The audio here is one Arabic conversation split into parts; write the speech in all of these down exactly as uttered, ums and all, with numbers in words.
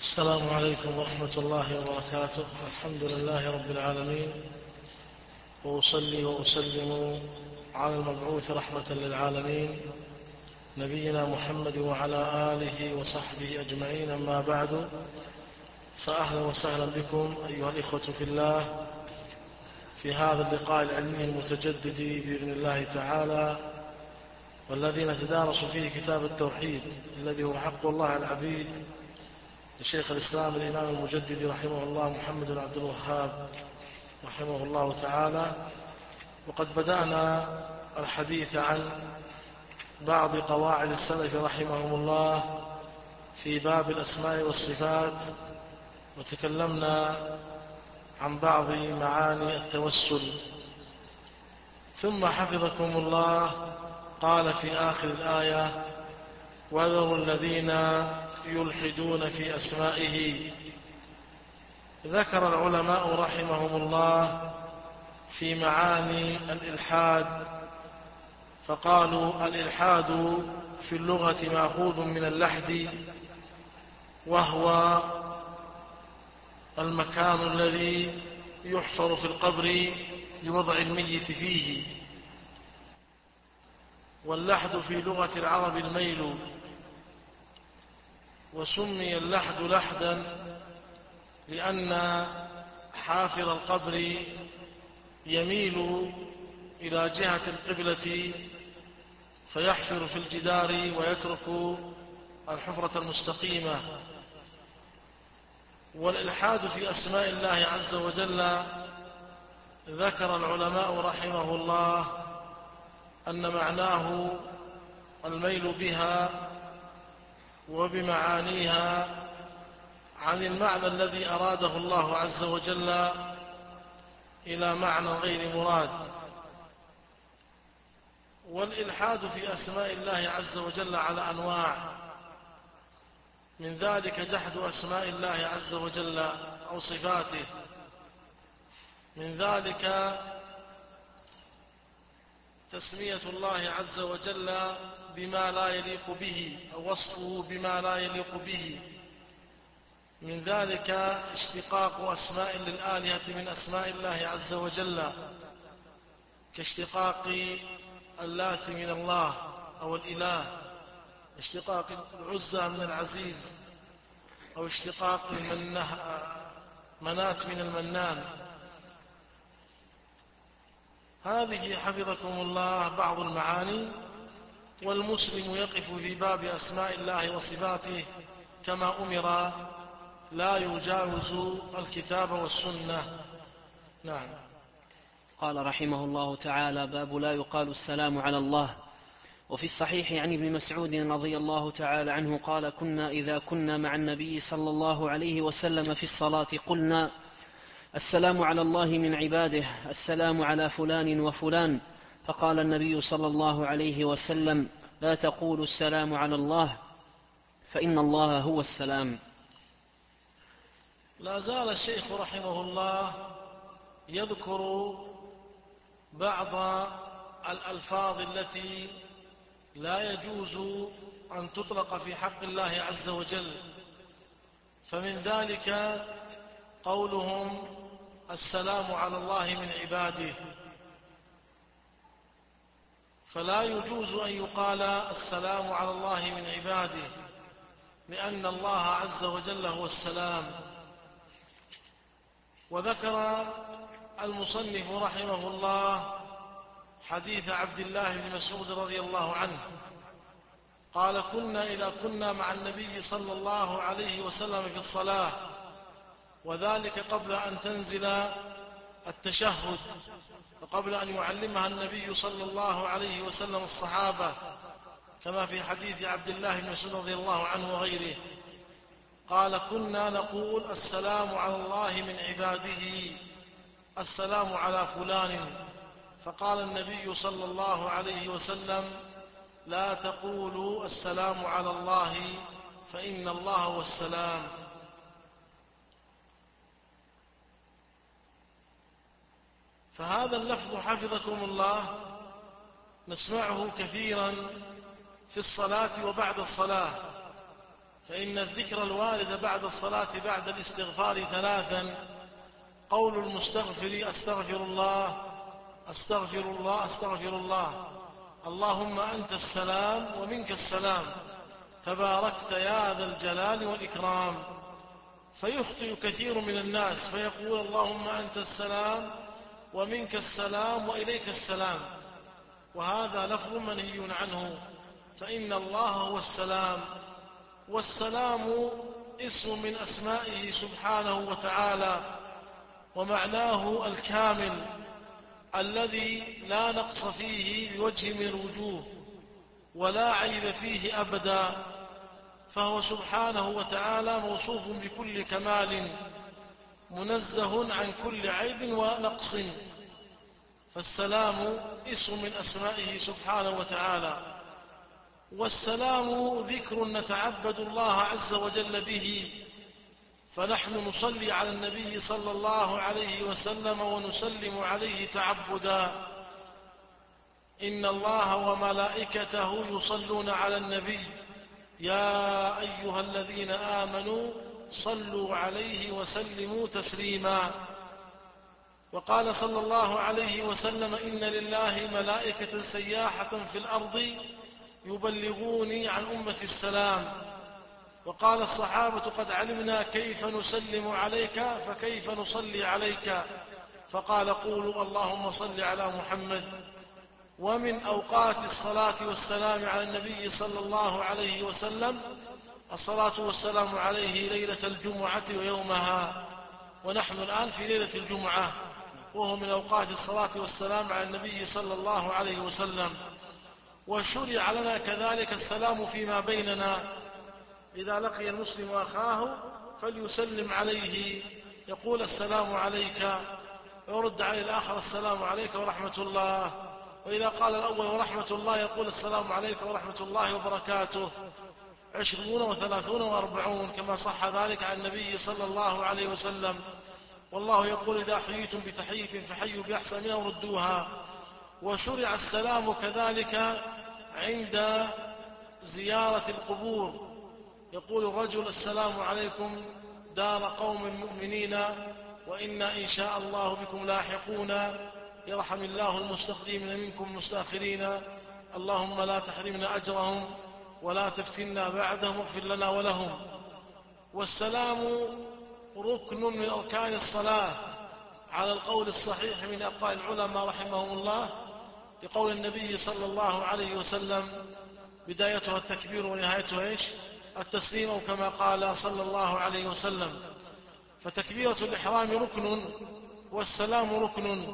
السلام عليكم ورحمة الله وبركاته. الحمد لله رب العالمين، وأصلي وأسلم على المبعوث رحمة للعالمين نبينا محمد وعلى آله وصحبه أجمعين. أما بعد، فأهلا وسهلا بكم أيها الإخوة في الله في هذا اللقاء العلمي المتجدد بإذن الله تعالى، والذي نتدارس فيه كتاب التوحيد الذي هو حق الله على العبيد لشيخ الإسلام الإمام المجدد رحمه الله محمد بن عبد الوهاب رحمه الله تعالى. وقد بدأنا الحديث عن بعض قواعد السلف رحمهم الله في باب الأسماء والصفات، وتكلمنا عن بعض معاني التوسل. ثم حفظكم الله قال في آخر الآية: وذروا الذين يلحدون في أسمائه. ذكر العلماء رحمهم الله في معاني الإلحاد، فقالوا الإلحاد في اللغة مأخوذ من اللحد، وهو المكان الذي يحفر في القبر لوضع الميت فيه. واللحد في لغة العرب الميل، وسمي اللحد لحدا لأن حافر القبر يميل إلى جهة القبلة فيحفر في الجدار ويترك الحفرة المستقيمة. والإلحاد في أسماء الله عز وجل ذكر العلماء رحمه الله أن معناه الميل بها وبمعانيها عن المعنى الذي أراده الله عز وجل إلى معنى غير مراد. والإلحاد في أسماء الله عز وجل على أنواع، من ذلك جحد أسماء الله عز وجل أو صفاته، من ذلك تسمية الله عز وجل بما لا يليق به أو وصفه بما لا يليق به، من ذلك اشتقاق أسماء للآلهة من أسماء الله عز وجل، كاشتقاق اللات من الله أو الإله، اشتقاق العزى من العزيز، أو اشتقاق منات من المنان. هذه حفظكم الله بعض المعاني. والمسلم يقف في باب أسماء الله وصفاته كما أمر، لا يجاوز الكتاب والسنة. نعم. قال رحمه الله تعالى: باب لا يقال السلام على الله. وفي الصحيح عن ابن مسعود رضي الله تعالى عنه قال: كنا إذا كنا مع النبي صلى الله عليه وسلم في الصلاة قلنا: السلام على الله من عباده، السلام على فلان وفلان. فقال النبي صلى الله عليه وسلم: لا تقولوا السلام على الله، فإن الله هو السلام. لا زال الشيخ رحمه الله يذكر بعض الألفاظ التي لا يجوز أن تطلق في حق الله عز وجل. فمن ذلك قولهم: السلام على الله من عباده. فلا يجوز أن يقال السلام على الله من عباده، لأن الله عز وجل هو السلام. وذكر المصنف رحمه الله حديث عبد الله بن مسعود رضي الله عنه قال: كنا إذا كنا مع النبي صلى الله عليه وسلم في الصلاة، وذلك قبل أن تنزل التشهد، وقبل أن يعلمها النبي صلى الله عليه وسلم الصحابة، كما في حديث عبد الله بن مسعود رضي الله عنه وغيره. قال: كنا نقول السلام على الله من عباده، السلام على فلان. فقال النبي صلى الله عليه وسلم: لا تقولوا السلام على الله، فإن الله هو السلام. فهذا اللفظ حفظكم الله نسمعه كثيرا في الصلاة وبعد الصلاة، فإن الذكر الوارد بعد الصلاة بعد الاستغفار ثلاثا: قول المستغفر أستغفر الله أستغفر الله أستغفر الله، اللهم أنت السلام ومنك السلام، تباركت يا ذا الجلال والإكرام. فيخطئ كثير من الناس فيقول اللهم أنت السلام ومنك السلام وإليك السلام، وهذا لفظ منهي عنه، فإن الله هو السلام، والسلام اسم من أسمائه سبحانه وتعالى، ومعناه الكامل الذي لا نقص فيه بوجه من الوجوه ولا عيب فيه أبدا، فهو سبحانه وتعالى موصوف بكل كمال منزه عن كل عيب ونقص، فالسلام اسم من أسمائه سبحانه وتعالى. والسلام ذكر نتعبد الله عز وجل به، فنحن نصلي على النبي صلى الله عليه وسلم ونسلم عليه تعبدا. إن الله وملائكته يصلون على النبي يا أيها الذين آمنوا صلوا عليه وسلموا تسليما. وقال صلى الله عليه وسلم إن لله ملائكة سياحة في الأرض يبلغوني عن أمة السلام. وقال الصحابة قد علمنا كيف نسلم عليك فكيف نصلي عليك، فقال قولوا اللهم صل على محمد. ومن أوقات الصلاة والسلام على النبي صلى الله عليه وسلم الصلاة والسلام عليه ليلة الجمعة ويومها، ونحن الآن في ليلة الجمعة، وهو من أوقات الصلاة والسلام على النبي صلى الله عليه وسلم. وشرع لنا كذلك السلام فيما بيننا، إذا لقي المسلم أخاه فليسلم عليه، يقول السلام عليك، ويرد عليه الآخر السلام عليك ورحمة الله، وإذا قال الأول ورحمة الله يقول السلام عليك ورحمة الله وبركاته، عشرون وثلاثون وأربعون، كما صح ذلك عن النبي صلى الله عليه وسلم. والله يقول إذا حييتم بتحية فحيوا بأحسن منها وردوها. وشرع السلام كذلك عند زيارة القبور، يقول الرجل السلام عليكم دار قوم مؤمنين وإنا إن شاء الله بكم لاحقون، يرحم الله المستقدمين منكم المستأخرين، اللهم لا تحرمنا أجرهم ولا تفتنا بعدهم واغفر لنا ولهم. والسلام ركن من أركان الصلاة على القول الصحيح من أقوال العلماء رحمهم الله، لقول النبي صلى الله عليه وسلم بدايتها التكبير ونهايتها إيش؟ التسليم، أو كما قال صلى الله عليه وسلم. فتكبيرة الإحرام ركن والسلام ركن،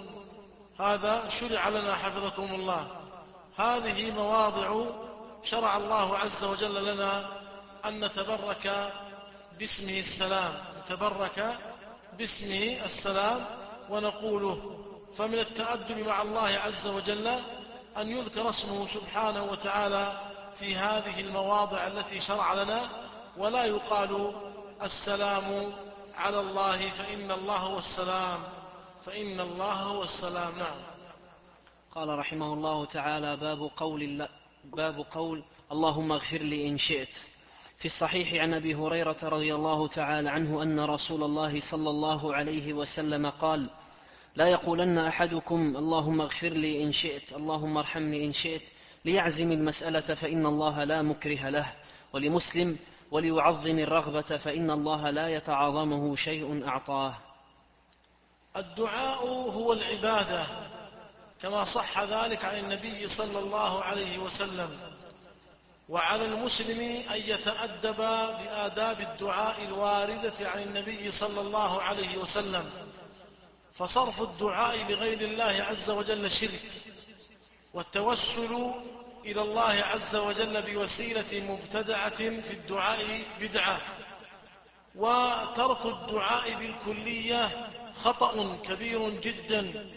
هذا شرع لنا حفظكم الله. هذه مواضع شرع الله عز وجل لنا أن نتبرك باسمه السلام، نتبرك باسمه السلام ونقوله. فمن التأدب مع الله عز وجل أن يذكر اسمه سبحانه وتعالى في هذه المواضع التي شرع لنا، ولا يقال السلام على الله فإن الله هو السلام، فإن الله هو السلام. نعم. قال رحمه الله تعالى باب قول, الله باب قول اللهم اغفر لي إن شئت. في الصحيح عن أبي هريرة رضي الله تعالى عنه أن رسول الله صلى الله عليه وسلم قال لا يقولن أحدكم اللهم اغفر لي إن شئت اللهم ارحمني إن شئت ليعزم المسألة فإن الله لا مكره له. ولمسلم وليعظم الرغبة فإن الله لا يتعاظمه شيء أعطاه. الدعاء هو العبادة كما صح ذلك عن النبي صلى الله عليه وسلم، وعلى المسلم أن يتأدب بآداب الدعاء الواردة عن النبي صلى الله عليه وسلم. فصرف الدعاء لغير الله عز وجل شرك، والتوسل إلى الله عز وجل بوسيلة مبتدعة في الدعاء بدعة، وترك الدعاء بالكلية خطأ كبير جدا.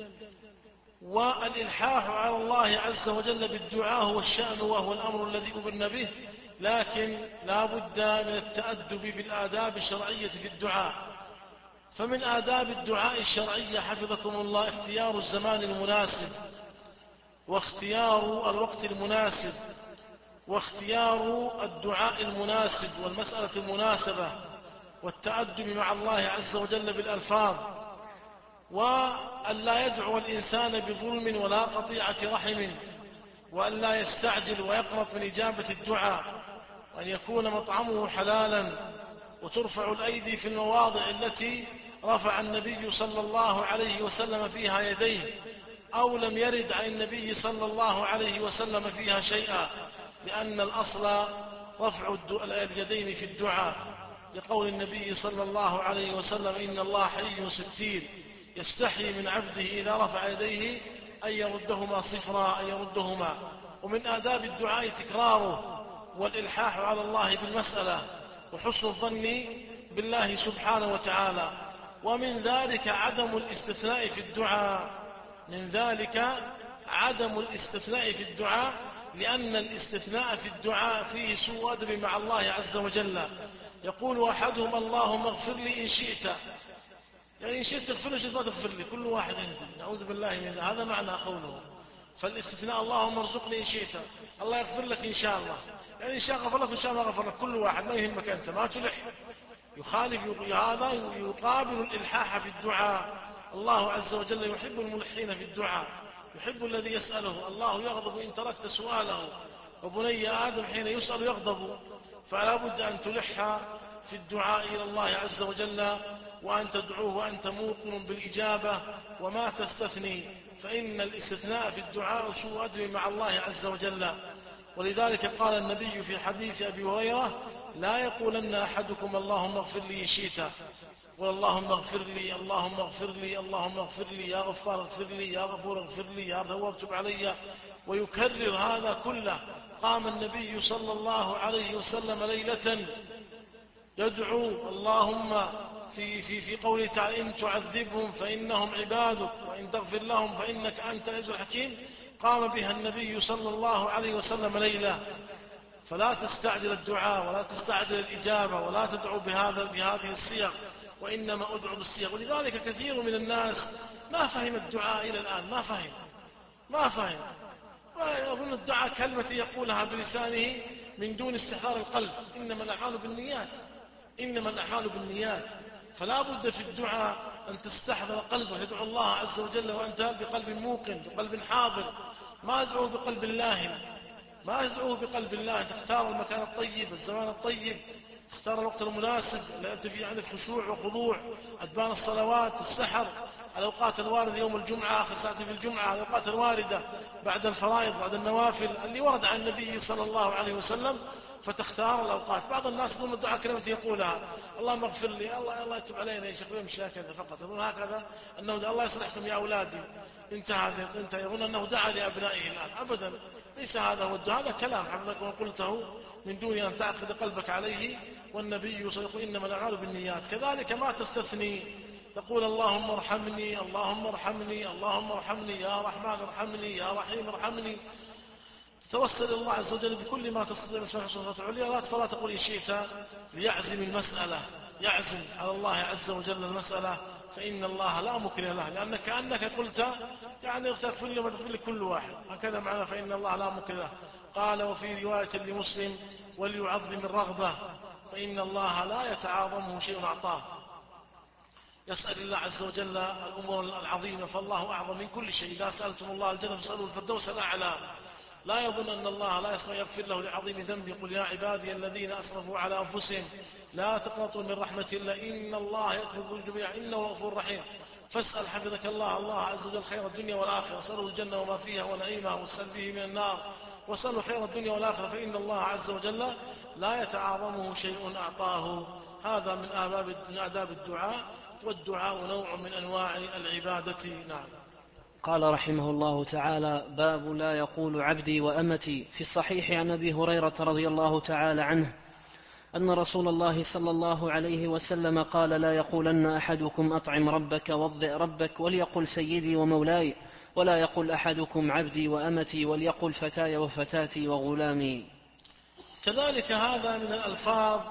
والإلحاح على الله عز وجل بالدعاء هو الشأن وهو الأمر الذي أمرنا به، لكن لا بد من التأدب بالآداب الشرعية في الدعاء. فمن آداب الدعاء الشرعية حفظكم الله اختيار الزمان المناسب واختيار الوقت المناسب، واختيار الدعاء المناسب والمسألة المناسبة والتأدب مع الله عز وجل بالألفاظ، وأن لا يدعو الإنسان بظلم ولا قطيعة رحم، وأن لا يستعجل ويقنط من إجابة الدعاء، وأن يكون مطعمه حلالا، وترفع الأيدي في المواضع التي رفع النبي صلى الله عليه وسلم فيها يديه، أو لم يرد عن النبي صلى الله عليه وسلم فيها شيئا، لأن الأصل رفع اليدين في الدعاء، لقول النبي صلى الله عليه وسلم: إن الله حي ستير يستحي من عبده إذا رفع يديه أن يردهما صفرا، أن يردهما. ومن آداب الدعاء تكراره والإلحاح على الله بالمسألة وحسن الظن بالله سبحانه وتعالى. ومن ذلك عدم الاستثناء في الدعاء من ذلك عدم الاستثناء في الدعاء لأن الاستثناء في الدعاء فيه سوء أدب مع الله عز وجل. يقول أحدهم: اللهم اغفر لي إن شئت، يعني إن شئت تغفر لي، إن شئت ما تغفر لي، كل واحد عندي، نعوذ بالله من هذا معنى قوله. فالاستثناء اللهم ارزقني إن شئت، الله يغفر لك إن شاء الله، يعني إن شاء غفر لك إن شاء ما غفر لك، كل واحد، ما يهمك أنت، ما تلح. يخالف هذا، يقابل الإلحاح في الدعاء. الله عز وجل يحب الملحين في الدعاء، يحب الذي يسأله. الله يغضب إن تركت سؤاله، وبني آدم حين يسأل يغضب. فلا بد أن تلح في الدعاء إلى الله عز وجل، وأن تدعوه وأنت موقن بالإجابة وما تستثني، فإن الاستثناء في الدعاء سوء أدب مع الله عز وجل. ولذلك قال النبي في حديث أبي هريرة: لا يقولن أحدكم اللهم اغفر لي إن شئت، قل اللهم اغفر لي، اللهم اغفر لي، اللهم اغفر لي، يا غفار اغفر لي، يا غفور اغفر لي، يا تواب تب علي، ويكرر هذا كله. قام النبي صلى الله عليه وسلم ليلة يدعو اللهم في, في, في قوله تعالى: إن تعذبهم فإنهم عبادك وإن تغفر لهم فإنك أنت العزيز الحكيم. قام بها النبي صلى الله عليه وسلم ليلة. فلا تستعجل الدعاء ولا تستعجل الإجابة ولا تدعو بهذا بهذه الصيغ، وإنما أدعو بالصيغ. ولذلك كثير من الناس ما فهم الدعاء إلى الآن، ما فهم ما فهم ويظن الدعاء كلمة يقولها بلسانه من دون استحضار القلب. إنما الأعمال بالنيات، إنما الأعمال بالنيات. فلا بد في الدعاء أن تستحضر قلبه، تدعو الله عز وجل وأنت بقلب موقن، بقلب حاضر، ما تدعو بقلب لاهن، ما تدعوه بقلب الله. تختار المكان الطيب، الزمان الطيب، تختار الوقت المناسب اللي أنت فيه عندك خشوع وخضوع، أدبان الصلوات، السحر، الأوقات الواردة يوم الجمعة، آخر ساعة في الجمعة، الأوقات الواردة بعد الفرائض، بعد النوافل اللي ورد عن النبي صلى الله عليه وسلم، فتختار الأوقات. بعض الناس يظن الدعاء كلمة يقولها: اللهم اغفر لي، الله الله يتوب علينا يا شيخ، يمشي هكذا فقط، يظن هكذا أنه الله يصلحكم يا أولادي، انتهى انتهى، يظن أنه دعا لأبنائه الآن. أبدا، ليس هذا هو الدعاء، هذا كلام حفظك وقلته من دون أن تعقد قلبك عليه. والنبي صلى الله عليه وسلم: إنما الأعمال بالنيات. كذلك ما تستثني، تقول اللهم ارحمني، اللهم ارحمني، اللهم ارحمني، يا رحمن ارحمني، يا رحيم ارحمني. توسل الله عز وجل بكل ما تستطيع من صفات العليا. فلا تقول إن شئت ليعزم المسألة، يعزم على الله عز وجل المسألة، فإن الله لا مكره له، لأنك كأنك قلت يعني تغفر لي وما تغفر لي كل واحد، هكذا معنى فإن الله لا مكره له. قال وفي رواية لمسلم: وليعظم الرغبة، فإن الله لا يتعاظمه شيء أعطاه. يسأل الله عز وجل الأمور العظيمة، فالله أعظم من كل شيء. إذا سألتم الله الجنة فاسألوا الفردوس الأعلى. لا يظن أن الله لا يستطيع يغفر له لعظيم ذنبه. قل يا عبادي الذين أسرفوا على أنفسهم لا تقنطوا من رحمة الله إن الله يغفر الذنوب جميعا إنه غفور رحيم. فاسأل حفظك الله الله عز وجل خير الدنيا والآخرة، واسأله الجنة وما فيها ونعيمها، واسأل به من النار، واسأله خير الدنيا والآخرة، فإن الله عز وجل لا يتعاظمه شيء أعطاه. هذا من آداب من آداب الدعاء، والدعاء نوع من أنواع العبادة. نعم. قال رحمه الله تعالى: باب لا يقول عبدي وأمتي. في الصحيح عن أبي هريرة رضي الله تعالى عنه أن رسول الله صلى الله عليه وسلم قال: لا يقولن أحدكم أطعم ربك وضئ ربك، وليقل سيدي ومولاي، ولا يقول أحدكم عبدي وأمتي، وليقل فتاي وفتاتي وغلامي. كذلك هذا من الألفاظ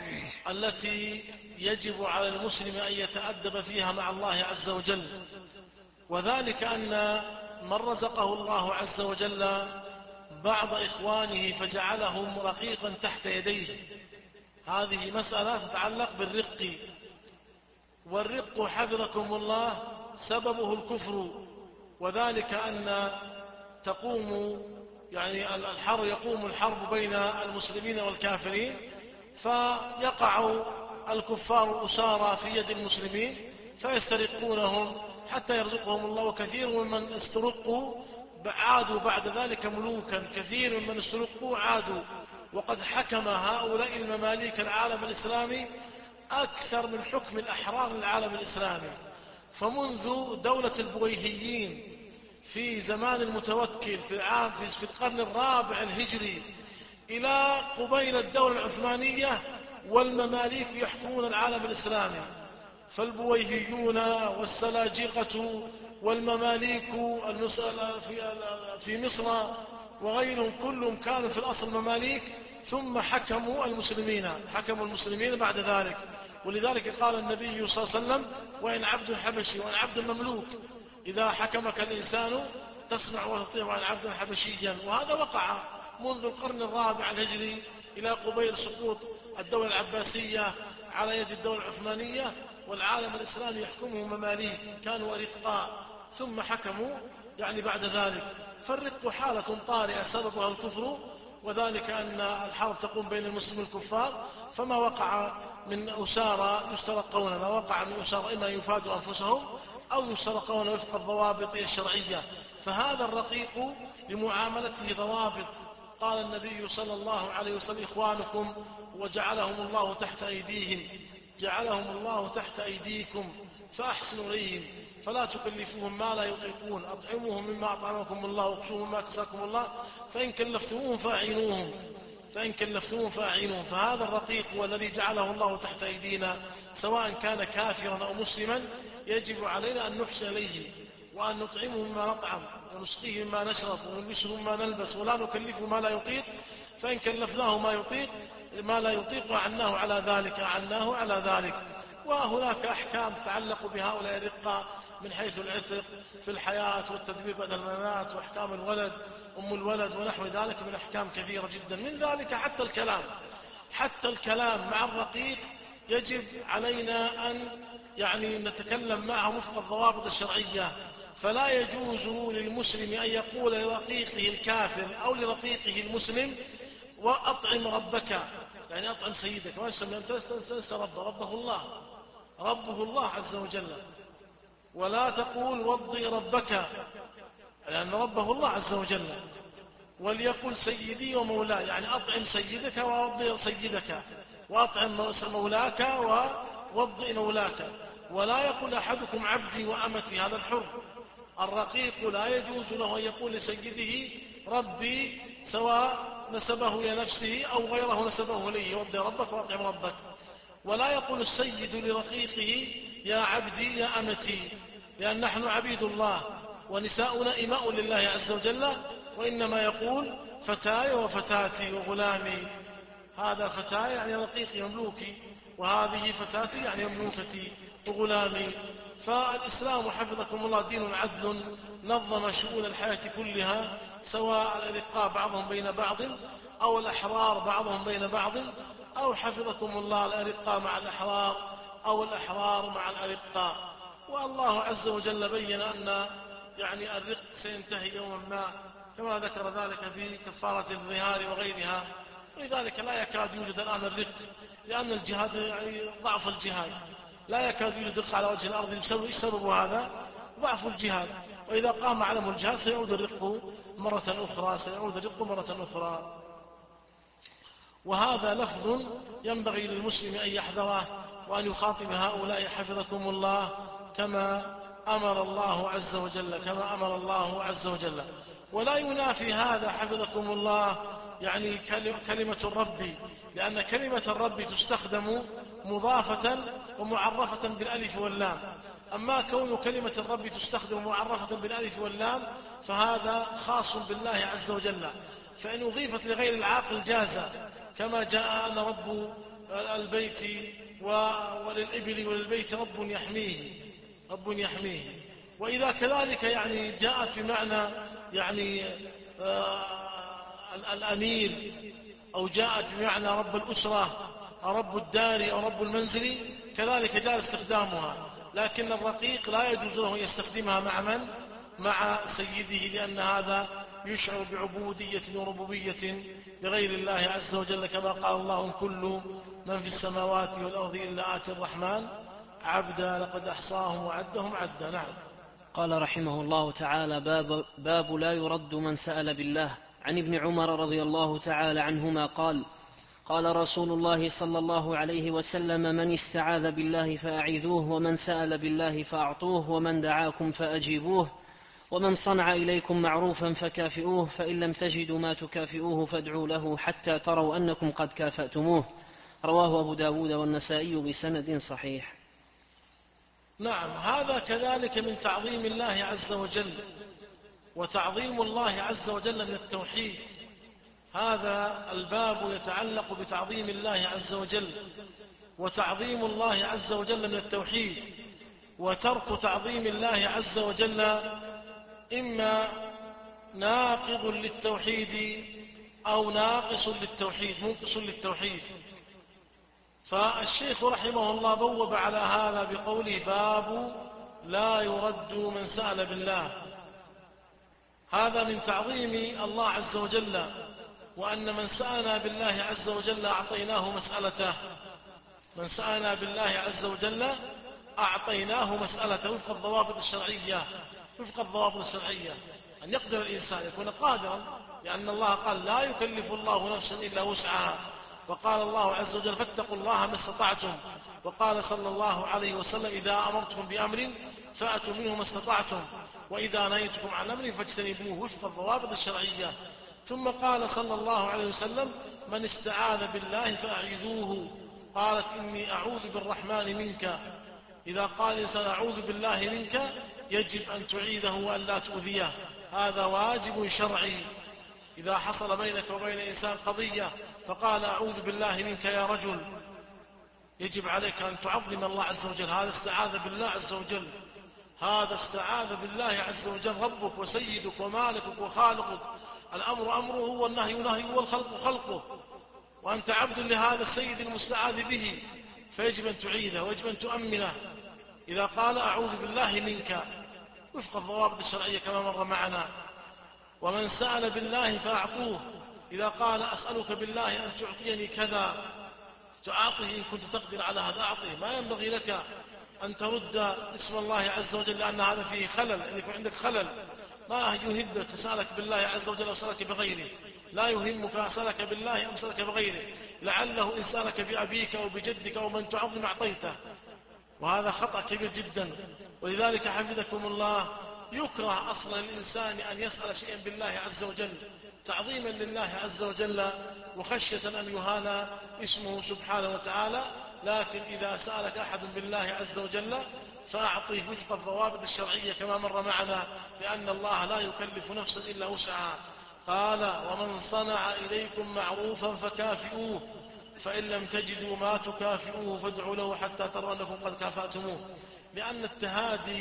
التي يجب على المسلم أن يتأدب فيها مع الله عز وجل، وذلك أن من رزقه الله عز وجل بعض إخوانه فجعلهم رقيقا تحت يديه. هذه مسألة تتعلق بالرق، والرق حفظكم الله سببه الكفر، وذلك أن تقوم يعني الحرب يقوم الحرب بين المسلمين والكافرين، فيقع الكفار أسارى في يد المسلمين فيسترقونهم حتى يرزقهم الله، وكثير ممن استرقوا عادوا بعد ذلك ملوكا، كثير ممن استرقوا عادوا. وقد حكم هؤلاء المماليك العالم الإسلامي أكثر من حكم الأحرار العالم الإسلامي. فمنذ دولة البويهيين في زمان المتوكل في العام في القرن الرابع الهجري إلى قبيل الدولة العثمانية والمماليك يحكمون العالم الإسلامي، فالبويهيون والسلاجقة والمماليك في مصر وغيرهم كلهم كانوا في الأصل مماليك، ثم حكموا المسلمين حكموا المسلمين بعد ذلك. ولذلك قال النبي صلى الله عليه وسلم: وإن عبد حبشي وإن عبد مملوك إذا حكمك الإنسان تسمع وتطيع وإن عبد حبشيا. وهذا وقع منذ القرن الرابع الهجري إلى قبيل سقوط الدولة العباسية على يد الدولة العثمانية، والعالم الإسلامي يحكمه مماليك كانوا أرقاء ثم حكموا يعني بعد ذلك. فالرق حالة طارئة سببها الكفر، وذلك أن الحرب تقوم بين المسلمين والكفار، فما وقع من أسارى يسترقون، ما وقع من أسارى إما يفادوا أنفسهم أو يسترقون وفق الضوابط الشرعية. فهذا الرقيق لمعاملته ضوابط. قال النبي صلى الله عليه وسلم: إخوانكم وجعلهم الله تحت أيديهم جعلهم الله تحت أيديكم فأحسنوا إليهم فلا تكلفوهم ما لا يطيقون، أطعموهم مما أطعمكم الله واكسوهم مما كساكم الله، فإن كلفتموهم فأعينوهم فإن كلفتموهم فأعينوهم. فهذا الرقيق والذي جعله الله تحت أيدينا سواء كان كافرا أو مسلما يجب علينا أن نحسن إليه وأن نطعمه مما نطعم ونسقيه مما نشرب ونلبسه مما نلبس، ولا نكلفه ما لا يطيق. فإن كلفناه ما يطيق ما لا يطيق أعناه على ذلك أعناه على ذلك. وهناك أحكام تتعلق بهؤلاء الرقة من حيث العتق في الحياة والتدبير بعد الممات، وأحكام الولد أم الولد ونحو ذلك من أحكام كثيرة جدا. من ذلك حتى الكلام حتى الكلام مع الرقيق يجب علينا أن يعني نتكلم معه وفق الضوابط الشرعية. فلا يجوز للمسلم أن يقول لرقيقه الكافر أو لرقيقه المسلم: وأطعم ربك، يعني أطعم سيدك. ما يسمى أنت تنسى ربه ربه الله ربه الله عز وجل. ولا تقول وضي ربك، لأن ربه الله عز وجل. وليقل سيدي ومولاي، يعني أطعم سيدك ووضي سيدك، وأطعم مولاك ووضي مولاك. ولا يقول أحدكم عبدي وأمتي، هذا الحر. الرقيق لا يجوز له أن يقول لسيده ربي، سواء نسبه إلى نفسه أو غيره نسبه إليه: وضي ربك وأطعم ربك. ولا يقول السيد لرقيقه يا عبدي يا أمتي، لأن نحن عبيد الله ونساؤنا إماء لله عز وجل، وإنما يقول فتاي وفتاتي وغلامي. هذا فتاي يعني رقيقي مملوكي، وهذه فتاتي يعني مملوكتي وغلامي. فالإسلام حفظكم الله دين عدل نظم شؤون الحياة كلها، سواء الأرقاء بعضهم بين بعض أو الأحرار بعضهم بين بعض، أو حفظكم الله الأرقاء مع الأحرار أو الأحرار مع الأرقاء. والله عز وجل بين أن يعني الرق سينتهي يوما ما، كما ذكر ذلك في كفارة الظهار وغيرها. ولذلك لا يكاد يوجد الآن الرق، لأن الجهاد يعني ضعف الجهاد، لا يكاد يوجد رق على وجه الأرض. بسبب سبب هذا ضعف الجهاد، وإذا قام علم الجهاد سيعود الرق مرة أخرى سيعود الرق مرة أخرى. وهذا لفظ ينبغي للمسلم أن يحذره وأن يخاطب هؤلاء حفظكم الله كما أمر الله عز وجل كما أمر الله عز وجل. ولا ينافي هذا حفظكم الله يعني كلمة الرب، لأن كلمة الرب تستخدم مضافة ومعرفة بالألف واللام. أما كون كلمة الرب تستخدم معرفة بالألف واللام فهذا خاص بالله عز وجل، فإن أضيفت لغير العاقل جاز، كما جاء أن رب البيت وللإبل وللبيت رب يحميه رب يحميه. وإذا كذلك يعني جاءت بمعنى يعني الأمير، أو جاءت بمعنى رب الأسرة أو رب الدار أو رب المنزل، كذلك جاء استخدامها. لكن الرقيق لا يجوز له أن يستخدمها مع من؟ مع سيده، لأن هذا يشعر بعبودية وربوبية لغير الله عز وجل، كما قال الله: كل من في السماوات والأرض إلا آتي الرحمن عبدا لقد أحصاهم وعدهم عدا. نعم. قال رحمه الله تعالى: باب, باب لا يرد من سأل بالله. عن ابن عمر رضي الله تعالى عنهما قال: قال رسول الله صلى الله عليه وسلم: من استعاذ بالله فأعيذوه، ومن سأل بالله فأعطوه، ومن دعاكم فأجيبوه، ومن صنع إليكم معروفا فكافئوه، فإن لم تجدوا ما تكافئوه فادعوا له حتى تروا أنكم قد كافأتموه. رواه أبو داود والنسائي بسند صحيح. نعم، هذا كذلك من تعظيم الله عز وجل، وتعظيم الله عز وجل من التوحيد. هذا الباب يتعلق بتعظيم الله عز وجل، وتعظيم الله عز وجل من التوحيد. وترك تعظيم الله عز وجل إما ناقض للتوحيد أو ناقص للتوحيد، منقص للتوحيد. فالشيخ رحمه الله بوب على هذا بقوله: باب لا يرد من سأل بالله. هذا من تعظيم الله عز وجل، وأن من سألنا بالله عز وجل أعطيناه مسألته. من سألنا بالله عز وجل أعطيناه مسألته وفق الضوابط الشرعية، وفق الضوابط الشرعية أن يقدر الإنسان، يكون قادرا، لأن الله قال: لا يكلف الله نفسا إلا وسعها. وقال الله عز وجل: فاتقوا الله ما استطعتم. وقال صلى الله عليه وسلم: إذا أمرتكم بأمر فأتوا منه ما استطعتم، وإذا نهيتكم عن أمر فاجتنبوه، وفق الضوابط الشرعية. ثم قال صلى الله عليه وسلم: من استعاذ بالله فأعيذوه. قالت: إني أعوذ بالرحمن منك. إذا قال الإنسان: أعوذ بالله منك، يجب أن تعيذه وأن لا تؤذيه. هذا واجب شرعي. إذا حصل بينك وبين إنسان قضية فقال: أعوذ بالله منك يا رجل، يجب عليك أن تعظم الله عز وجل. هذا استعاذ بالله عز وجل، هذا استعاذ بالله عز وجل، ربك وسيدك ومالكك وخالقك. الأمر أمره والنهي نهيه والخلق خلقه، وأنت عبد لهذا السيد المستعاذ به، فيجب أن تعيذه ويجب أن تؤمنه. إذا قال: أعوذ بالله منك، وفق الضوابط الشرعية كما مر معنا. ومن سأل بالله فأعطوه. إذا قال: أسألك بالله أن تعطيني كذا، تعاطيه إن كنت تقدر على هذا، أعطيه. ما ينبغي لك أن ترد اسم الله عز وجل، لأن هذا فيه خلل، أن يكون عندك خلل. ما يهمك أسألك بالله عز وجل أو أسألك بغيره، لا يهمك أسألك بالله أو أسألك بغيره. لعله إن سألك بأبيك أو بجدك أو من تعظم أعطيته، وهذا خطأ كبير جدا. ولذلك حفظكم الله يكره أصلا الإنسان أن يسأل شيئا بالله عز وجل تعظيما لله عز وجل، وخشية أن يهان اسمه سبحانه وتعالى. لكن إذا سألك أحد بالله عز وجل فأعطيه وفق الضوابط الشرعية كما مر معنا، لأن الله لا يكلف نفسا إلا وسعها. قال: ومن صنع إليكم معروفا فكافئوه، فإن لم تجدوا ما تكافئوه فادعوا له حتى تروا أنكم قد كافأتموه. لأن التهادي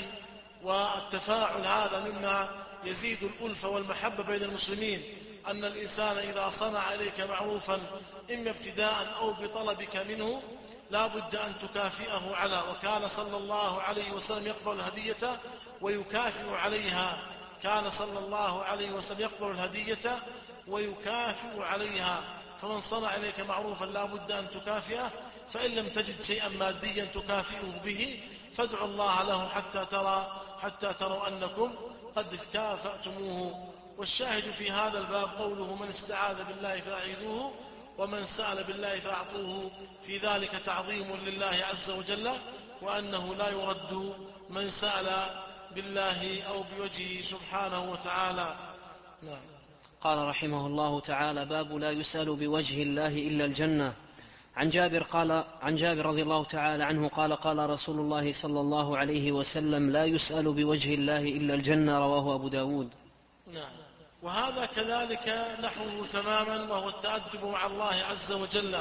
والتفاعل هذا مما يزيد الألفة والمحبة بين المسلمين. أن الإنسان إذا صنع إليك معروفا إما ابتداء أو بطلبك منه لا بد أن تكافئه على. وكان صلى الله عليه وسلم يقبل الهدية ويكافئ عليها. كان صلى الله عليه وسلم يقبل الهدية ويكافئ عليها. فمن صنع إليك معروفا لا بد أن تكافئه، فإن لم تجد شيئا ماديا تكافئه به فادعوا الله له حتى ترى حتى تروا أنكم قد كافأتموه. والشاهد في هذا الباب قوله: من استعاذ بالله فأعيذوه، ومن سأل بالله فأعطوه. في ذلك تعظيم لله عز وجل، وأنه لا يرد من سأل بالله أو بوجهه سبحانه وتعالى. نعم. قال رحمه الله تعالى: باب لا يسأل بوجه الله إلا الجنة. عن جابر قال عن جابر رضي الله تعالى عنه قال: قال رسول الله صلى الله عليه وسلم: لا يسأل بوجه الله إلا الجنة. رواه أبو داود. نعم. وهذا كذلك نحوه تماما، وهو التأدب مع الله عز وجل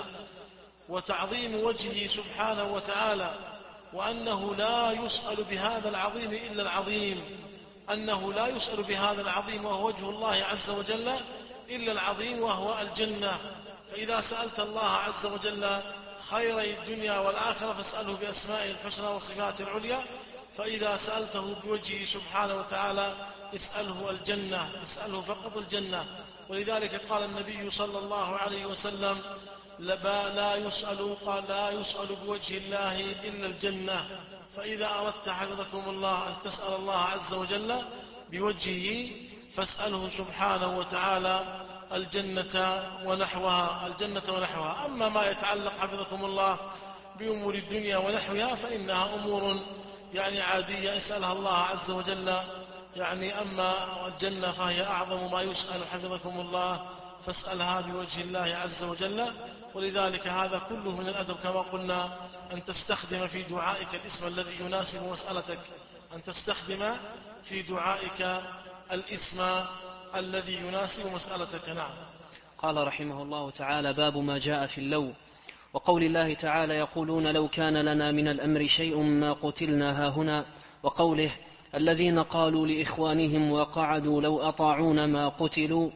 وتعظيم وجهه سبحانه وتعالى، وأنه لا يسأل بهذا العظيم إلا العظيم، أنه لا يسأل بهذا العظيم وهو وجه الله عز وجل إلا العظيم وهو الجنة. فإذا سألت الله عز وجل خيري الدنيا والآخرة فاسأله بأسمائه الحسنى وصفاته العليا، فإذا سألته بوجهه سبحانه وتعالى اسأله الجنة، اسأله فقط الجنة. ولذلك قال النبي صلى الله عليه وسلم لا يسأل قال لا يسأل بوجه الله إلا الجنة. فإذا أردت حفظكم الله أن تسأل الله عز وجل بوجهه فاسأله سبحانه وتعالى الجنة ونحوها الجنة ونحوها. أما ما يتعلق حفظكم الله بأمور الدنيا ونحوها فإنها أمور يعني عادية اسألها الله عز وجل يعني. أما الجنة فهي أعظم ما يسأل حفظكم الله، فاسألها بوجه الله عز وجل. ولذلك هذا كله من الأدب كما قلنا أن تستخدم في دعائك الاسم الذي يناسب مسألتك، أن تستخدم في دعائك الاسم الذي يناسب مسألتك. نعم. قال رحمه الله تعالى: باب ما جاء في اللو. وقول الله تعالى: يقولون لو كان لنا من الأمر شيء ما قتلنا هاهنا. وقوله: الذين قالوا لإخوانهم وقعدوا لو أطاعونا ما قتلوا.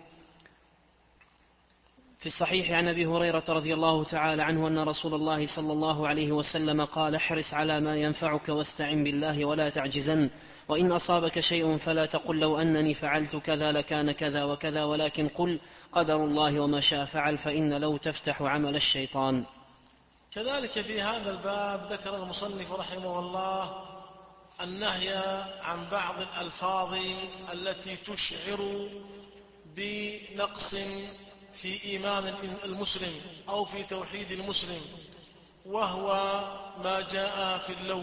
في الصحيح عن أبي هريرة رضي الله تعالى عنه أن رسول الله صلى الله عليه وسلم قال: احرص على ما ينفعك واستعن بالله ولا تعجزن، وإن أصابك شيء فلا تقل لو أنني فعلت كذا لكان كذا وكذا، ولكن قل قدر الله وما شاء فعل، فإن لو تفتح عمل الشيطان. كذلك في هذا الباب ذكر المصنف رحمه الله النهي عن بعض الألفاظ التي تشعر بنقص في إيمان المسلم أو في توحيد المسلم، وهو ما جاء في اللو،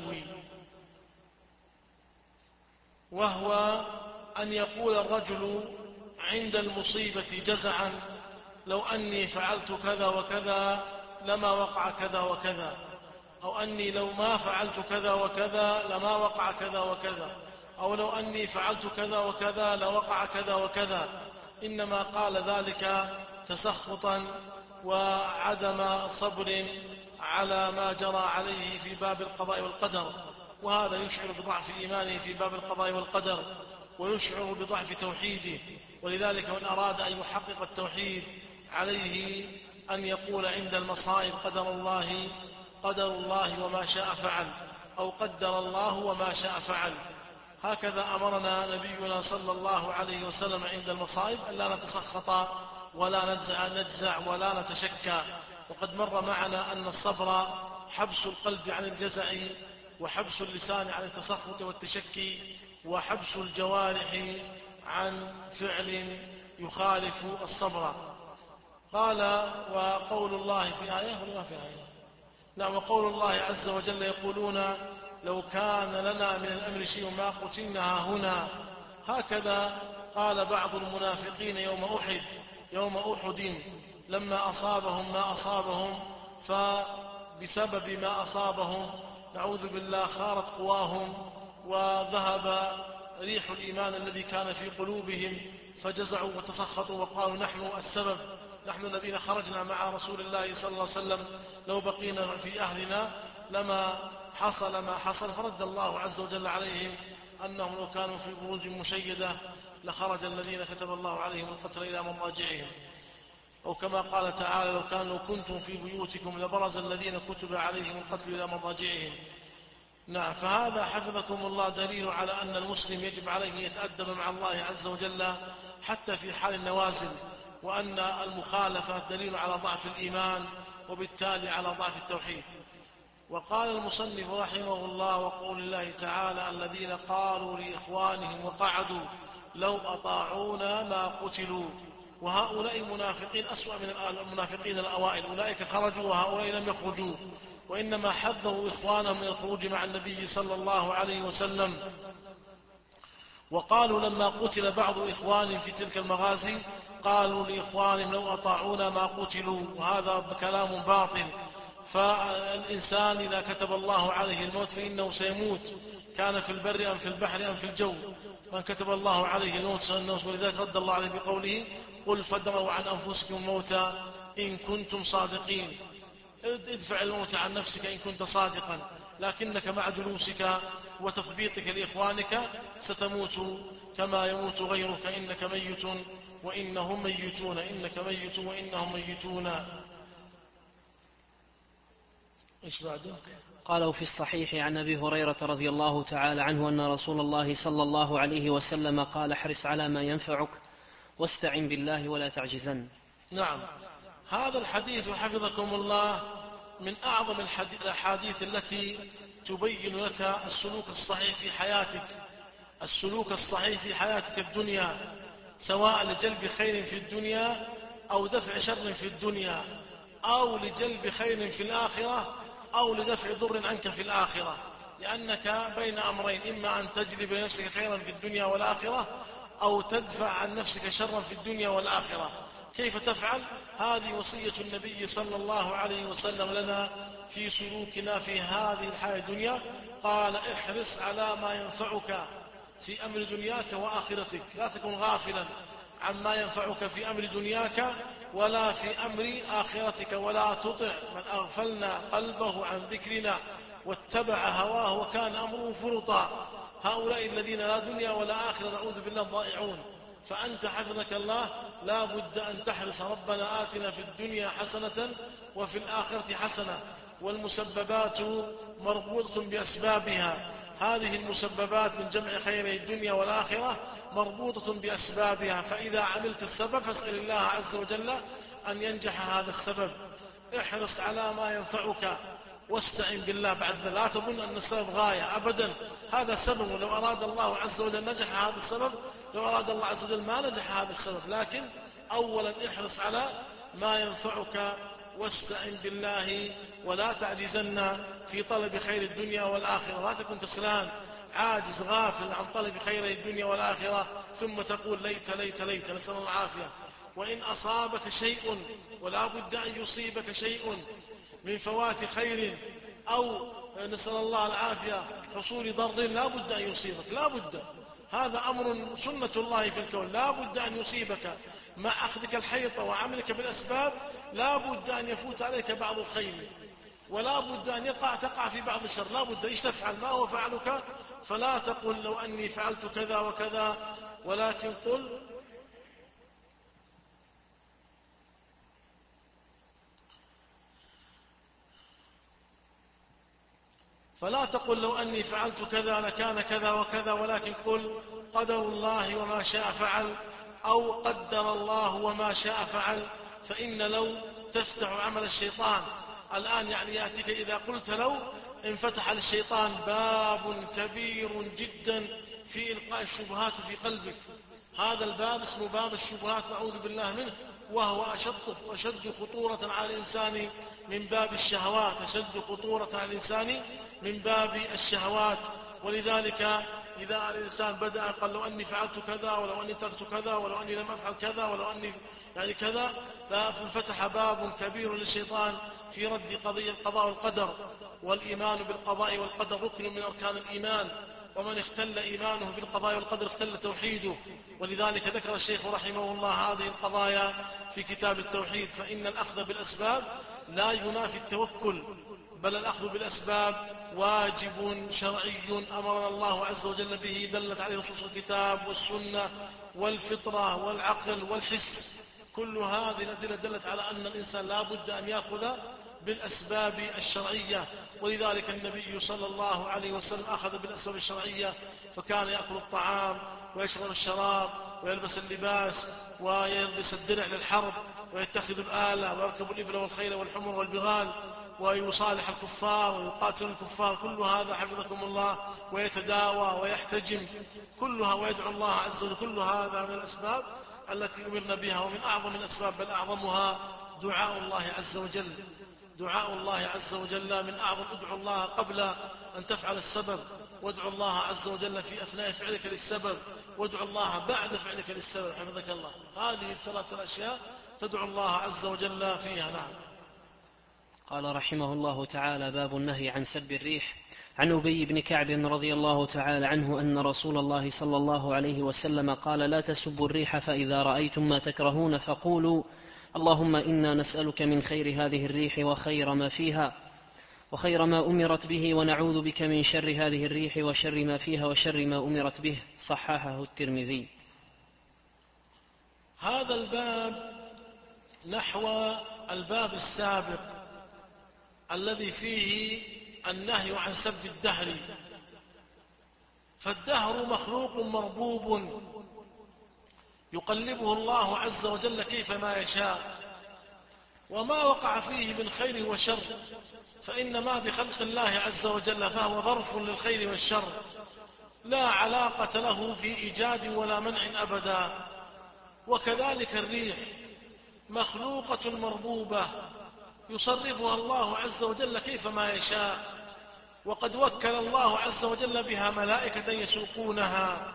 وهو أن يقول الرجل عند المصيبة جزعا: لو أني فعلت كذا وكذا لما وقع كذا وكذا، أو أني لو ما فعلت كذا وكذا لما وقع كذا وكذا، أو لو أني فعلت كذا وكذا لوقع كذا وكذا. إنما قال ذلك تسخطا وعدم صبر على ما جرى عليه في باب القضاء والقدر، وهذا يشعر بضعف إيمانه في باب القضاء والقدر ويشعر بضعف توحيده. ولذلك من أراد أن يحقق التوحيد عليه أن يقول عند المصائب قدر الله قدر الله وما شاء فعل، أو قدر الله وما شاء فعل. هكذا أمرنا نبينا صلى الله عليه وسلم عند المصائب أن لا نتسخط ولا نجزع, نجزع ولا نتشكى. وقد مر معنا أن الصبر حبس القلب عن الجزع، وحبس اللسان عن التسخط والتشكي، وحبس الجوارح عن فعل يخالف الصبر. قال: وقول الله في آية ولا في آية؟ لا، وقول الله عز وجل: يقولون لو كان لنا من الأمر شيء ما قتلنا هنا. هكذا قال بعض المنافقين يوم أحد يوم أحد لما أصابهم ما أصابهم، فبسبب ما أصابهم نعوذ بالله خارت قواهم وذهب ريح الإيمان الذي كان في قلوبهم، فجزعوا وتسخطوا وقالوا: نحن السبب، نحن الذين خرجنا مع رسول الله صلى الله عليه وسلم، لو بقينا في أهلنا لما حصل ما حصل. فرد الله عز وجل عليهم أنهم لو كانوا في بروج مشيدة لخرج الذين كتب الله عليهم القتل إلى مضاجعهم، أو كما قال تعالى: لو كانوا كنتم في بيوتكم لبرز الذين كتب عليهم القتل إلى مضاجعهم. نعم. فهذا حفظكم الله دليل على أن المسلم يجب عليه أن يتأدب مع الله عز وجل حتى في حال النوازل، وأن المخالفة دليل على ضعف الإيمان وبالتالي على ضعف التوحيد. وقال المصنف رحمه الله: وقول الله تعالى: الذين قالوا لإخوانهم وقعدوا لو أطاعونا ما قتلوا. وهؤلاء المنافقين أسوأ من المنافقين الأوائل، أولئك خرجوا وهؤلاء لم يخرجوا، وإنما حذروا إخوانهم من الخروج مع النبي صلى الله عليه وسلم. وقالوا لما قتل بعض إخوانهم في تلك المغازي قالوا لإخوانهم لو أطاعونا ما قتلوا، وهذا كلام باطل. فالإنسان إذا كتب الله عليه الموت فإنه سيموت، كان في البر أم في البحر أم في الجو، من كتب الله عليه الموت سيموت. ولذلك رد الله عليه بقوله: قل فادروا عن أنفسكم الموت إن كنتم صادقين. ادفع الموت عن نفسك إن كنت صادقا، لكنك مع جلوسك وتثبيطك لإخوانك ستموت كما يموت غيرك، إنك ميت وإنهم ميتون إنك ميت وإنهم ميتون. إيش بعده؟ قالوا في الصحيح عن أبي هريرة رضي الله تعالى عنه أن رسول الله صلى الله عليه وسلم قال احرص على ما ينفعك واستعن بالله ولا تعجزن. نعم، هذا الحديث حفظكم الله من أعظم الأحاديث التي تبين لك السلوك الصحيح في حياتك، السلوك الصحيح في حياتك الدنيا، سواء لجلب خير في الدنيا أو دفع شر في الدنيا، أو لجلب خير في الآخرة أو لدفع ضر عنك في الآخرة، لأنك بين أمرين، إما أن تجلب لنفسك خيرا في الدنيا والآخرة أو تدفع عن نفسك شرا في الدنيا والآخرة. كيف تفعل؟ هذه وصية النبي صلى الله عليه وسلم لنا في سلوكنا في هذه الحياة الدنيا. قال احرص على ما ينفعك في أمر دنياك وآخرتك، لا تكن غافلا عما ينفعك في أمر دنياك ولا في أمر آخرتك، ولا تطع من أغفلنا قلبه عن ذكرنا واتبع هواه وكان أمره فرطا. هؤلاء الذين لا دنيا ولا آخرة نعوذ بالله ضائعون. فأنت حفظك الله لا بد أن تحرص ربنا آتنا في الدنيا حسنة وفي الآخرة حسنة، والمسببات مربوطة بأسبابها. هذه المسببات من جمع خيري الدنيا والآخرة مربوطة بأسبابها، فإذا عملت السبب فاسأل الله عز وجل أن ينجح هذا السبب. احرص على ما ينفعك واستعن بالله. بعد لا تظن أن السبب غاية أبدا، هذا سبب، ولو أراد الله عز وجل نجح هذا السبب، لو أراد الله عز وجل ما نجح هذا السبب. لكن أولا احرص على ما ينفعك واستعن بالله ولا تعجزن في طلب خير الدنيا والآخرة. لا تكن كسلان عاجز غافل عن طلب خير الدنيا والآخرة ثم تقول ليت ليت ليت، نسأل الله العافية. وإن أصابك شيء، ولا بد أن يصيبك شيء من فوات خير أو نسأل الله العافية حصول ضر، لا بد أن يصيبك، لا بد، هذا أمر سنة الله في الكون، لا بد أن يصيبك مع أخذك الحيطة وعملك بالأسباب. لا بد أن يفوت عليك بعض الخير، ولا بد أن يقع تقع في بعض الشر. لا بد إيش تفعل؟ ما هو فعلك؟ فلا تقل لو أني فعلت كذا وكذا، ولكن قل فلا تقل لو أني فعلت كذا لكان كذا وكذا، ولكن قل قدر الله وما شاء فعل، أو قدر الله وما شاء فعل. فإن لو تفتح عمل الشيطان. الآن يعني يأتيك إذا قلت لو انفتح للشيطان باب كبير جدا في إلقاء الشبهات في قلبك. هذا الباب اسمه باب الشبهات نعوذ بالله منه، وهو أشد, أشد خطورة على الإنسان من باب الشهوات، أشد خطورة على الإنسان من باب الشهوات. ولذلك إذا الإنسان بدأ قال لو أني فعلت كذا، ولو أني تركت كذا، ولو أني لم أفعل كذا، ولو أني يعني كذا، فانفتح باب كبير للشيطان في رد قضية القضاء والقدر. والإيمان بالقضاء والقدر ركن من أركان الإيمان، ومن اختل إيمانه بالقضاء والقدر اختل توحيده. ولذلك ذكر الشيخ رحمه الله هذه القضايا في كتاب التوحيد. فإن الأخذ بالأسباب لا ينافي التوكل، بل الأخذ بالأسباب واجب شرعي أمرنا الله عز وجل به، دلت عليه نصوص الكتاب والسنة والفطرة والعقل والحس. كل هذه الأدلة دلت على أن الإنسان لا بد أن يأخذ بالأسباب الشرعية. ولذلك النبي صلى الله عليه وسلم أخذ بالأسباب الشرعية، فكان يأكل الطعام ويشرب الشراب ويلبس اللباس ويلبس الدرع للحرب ويتخذ الآلة ويركب الإبل والخيل والحمر والبغال ويصالح الكفار ويقاتل الكفار. كل هذا حفظكم الله، ويتداوى ويحتجم كلها ويدعو الله عز وجل. كل هذا من الأسباب التي أمرنا بها، ومن أعظم الأسباب بل أعظمها دعاء الله عز وجل. دعاء الله عز وجل من أعظم. ادعو الله قبل أن تفعل السبب، وادعو الله عز وجل في أثناء فعلك للسبب، وادعو الله بعد فعلك للسبب حفظك الله. هذه الثلاث الأشياء تدعو الله عز وجل فيها. نعم. قال رحمه الله تعالى: باب النهي عن سب الريح. عن أبي بن كعب رضي الله تعالى عنه أن رسول الله صلى الله عليه وسلم قال: لا تسبوا الريح، فإذا رأيتم ما تكرهون فقولوا اللهم إنا نسألك من خير هذه الريح وخير ما فيها وخير ما أمرت به، ونعوذ بك من شر هذه الريح وشر ما فيها وشر ما أمرت به. صححه الترمذي. هذا الباب نحو الباب السابق الذي فيه النهي عن سب الدهر. فالدهر مخلوق مربوب يقلبه الله عز وجل كيفما يشاء، وما وقع فيه من خير وشر فإنما بخلق الله عز وجل، فهو ظرف للخير والشر لا علاقة له في إيجاد ولا منع أبدا. وكذلك الريح مخلوقة مربوبة يصرفها الله عز وجل كيفما يشاء، وقد وكل الله عز وجل بها ملائكة يسوقونها.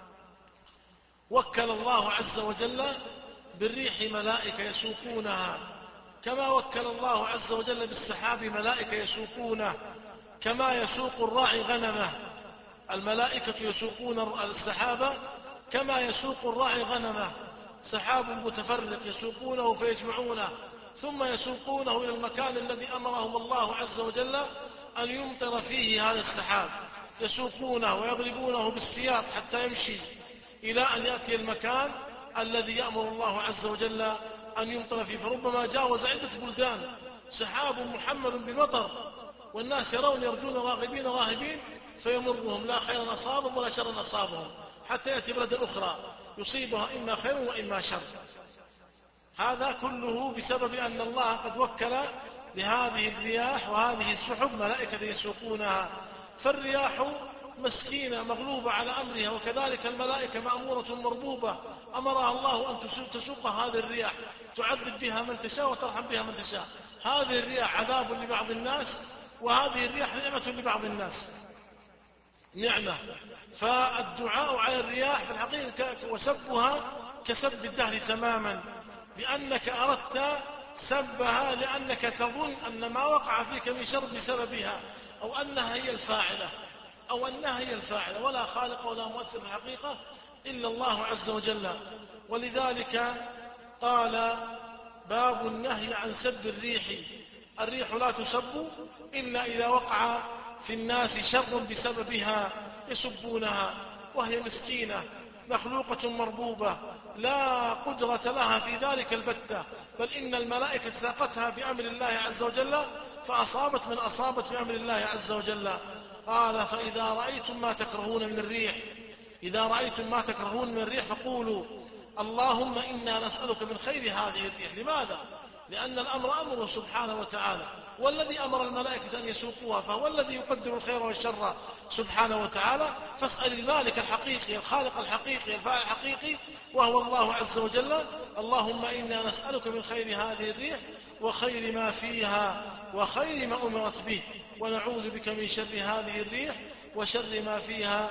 وكل الله عز وجل بالريح ملائكة يسوقونها، كما وكل الله عز وجل بالسحاب ملائكة يسوقونه، كما يسوق الراعي غنمه. الملائكة يسوقون السحابة كما يسوق الراعي غنمه، سحاب متفرق يسوقونه فيجمعونه، ثم يسوقونه إلى المكان الذي أمرهم الله عز وجل أن يمطر فيه هذا السحاب. يسوقونه ويضربونه بالسياط حتى يمشي إلى أن يأتي المكان الذي يأمر الله عز وجل أن يمطر فيه. فربما جاوز عدة بلدان سحاب محمل بمطر، والناس يرون يرجون راغبين راهبين فيمرهم، لا خير أصابهم ولا شر أصابهم، حتى يأتي بلد أخرى يصيبها إما خير وإما شر. هذا كله بسبب أن الله قد وكل لهذه الرياح وهذه السحب ملائكة يسوقونها. فالرياح مسكينة مغلوبة على أمرها، وكذلك الملائكة مأمورة مربوبة أمرها الله أن تسوق هذه الرياح، تعذب بها من تشاء وترحم بها من تشاء. هذه الرياح عذاب لبعض الناس، وهذه الرياح نعمة لبعض الناس، نعمة. فالدعاء على الرياح في الحقيقة وسبها كسب الدهر تماما، لأنك أردت سبها لأنك تظن أن ما وقع فيك من شر بسببها، أو أنها هي الفاعلة أو أنها هي الفاعلة ولا خالق ولا مؤثر في الحقيقة إلا الله عز وجل. ولذلك قال باب النهي عن سب الريح. الريح لا تسب إلا إذا وقع في الناس شر بسببها يسبونها، وهي مسكينة مخلوقة مربوبة لا قدرة لها في ذلك البتة، بل إن الملائكة ساقتها بأمر الله عز وجل فأصابت من أصابت بأمر الله عز وجل. قال فإذا رأيتم ما تكرهون من الريح إذا رأيتم ما تكرهون من الريح فقولوا اللهم إنا نسألك من خير هذه الريح. لماذا؟ لأن الأمر أمره سبحانه وتعالى، والذي أمر الملائكة أن يسوقوها فهو الذي يقدر الخير والشر سبحانه وتعالى. فاسأل المالك الحقيقي الخالق الحقيقي الفاعل الحقيقي وهو الله عز وجل. اللهم إنا نسألك من خير هذه الريح وخير ما فيها وخير ما أمرت به، ونعوذ بك من شر هذه الريح وشر ما فيها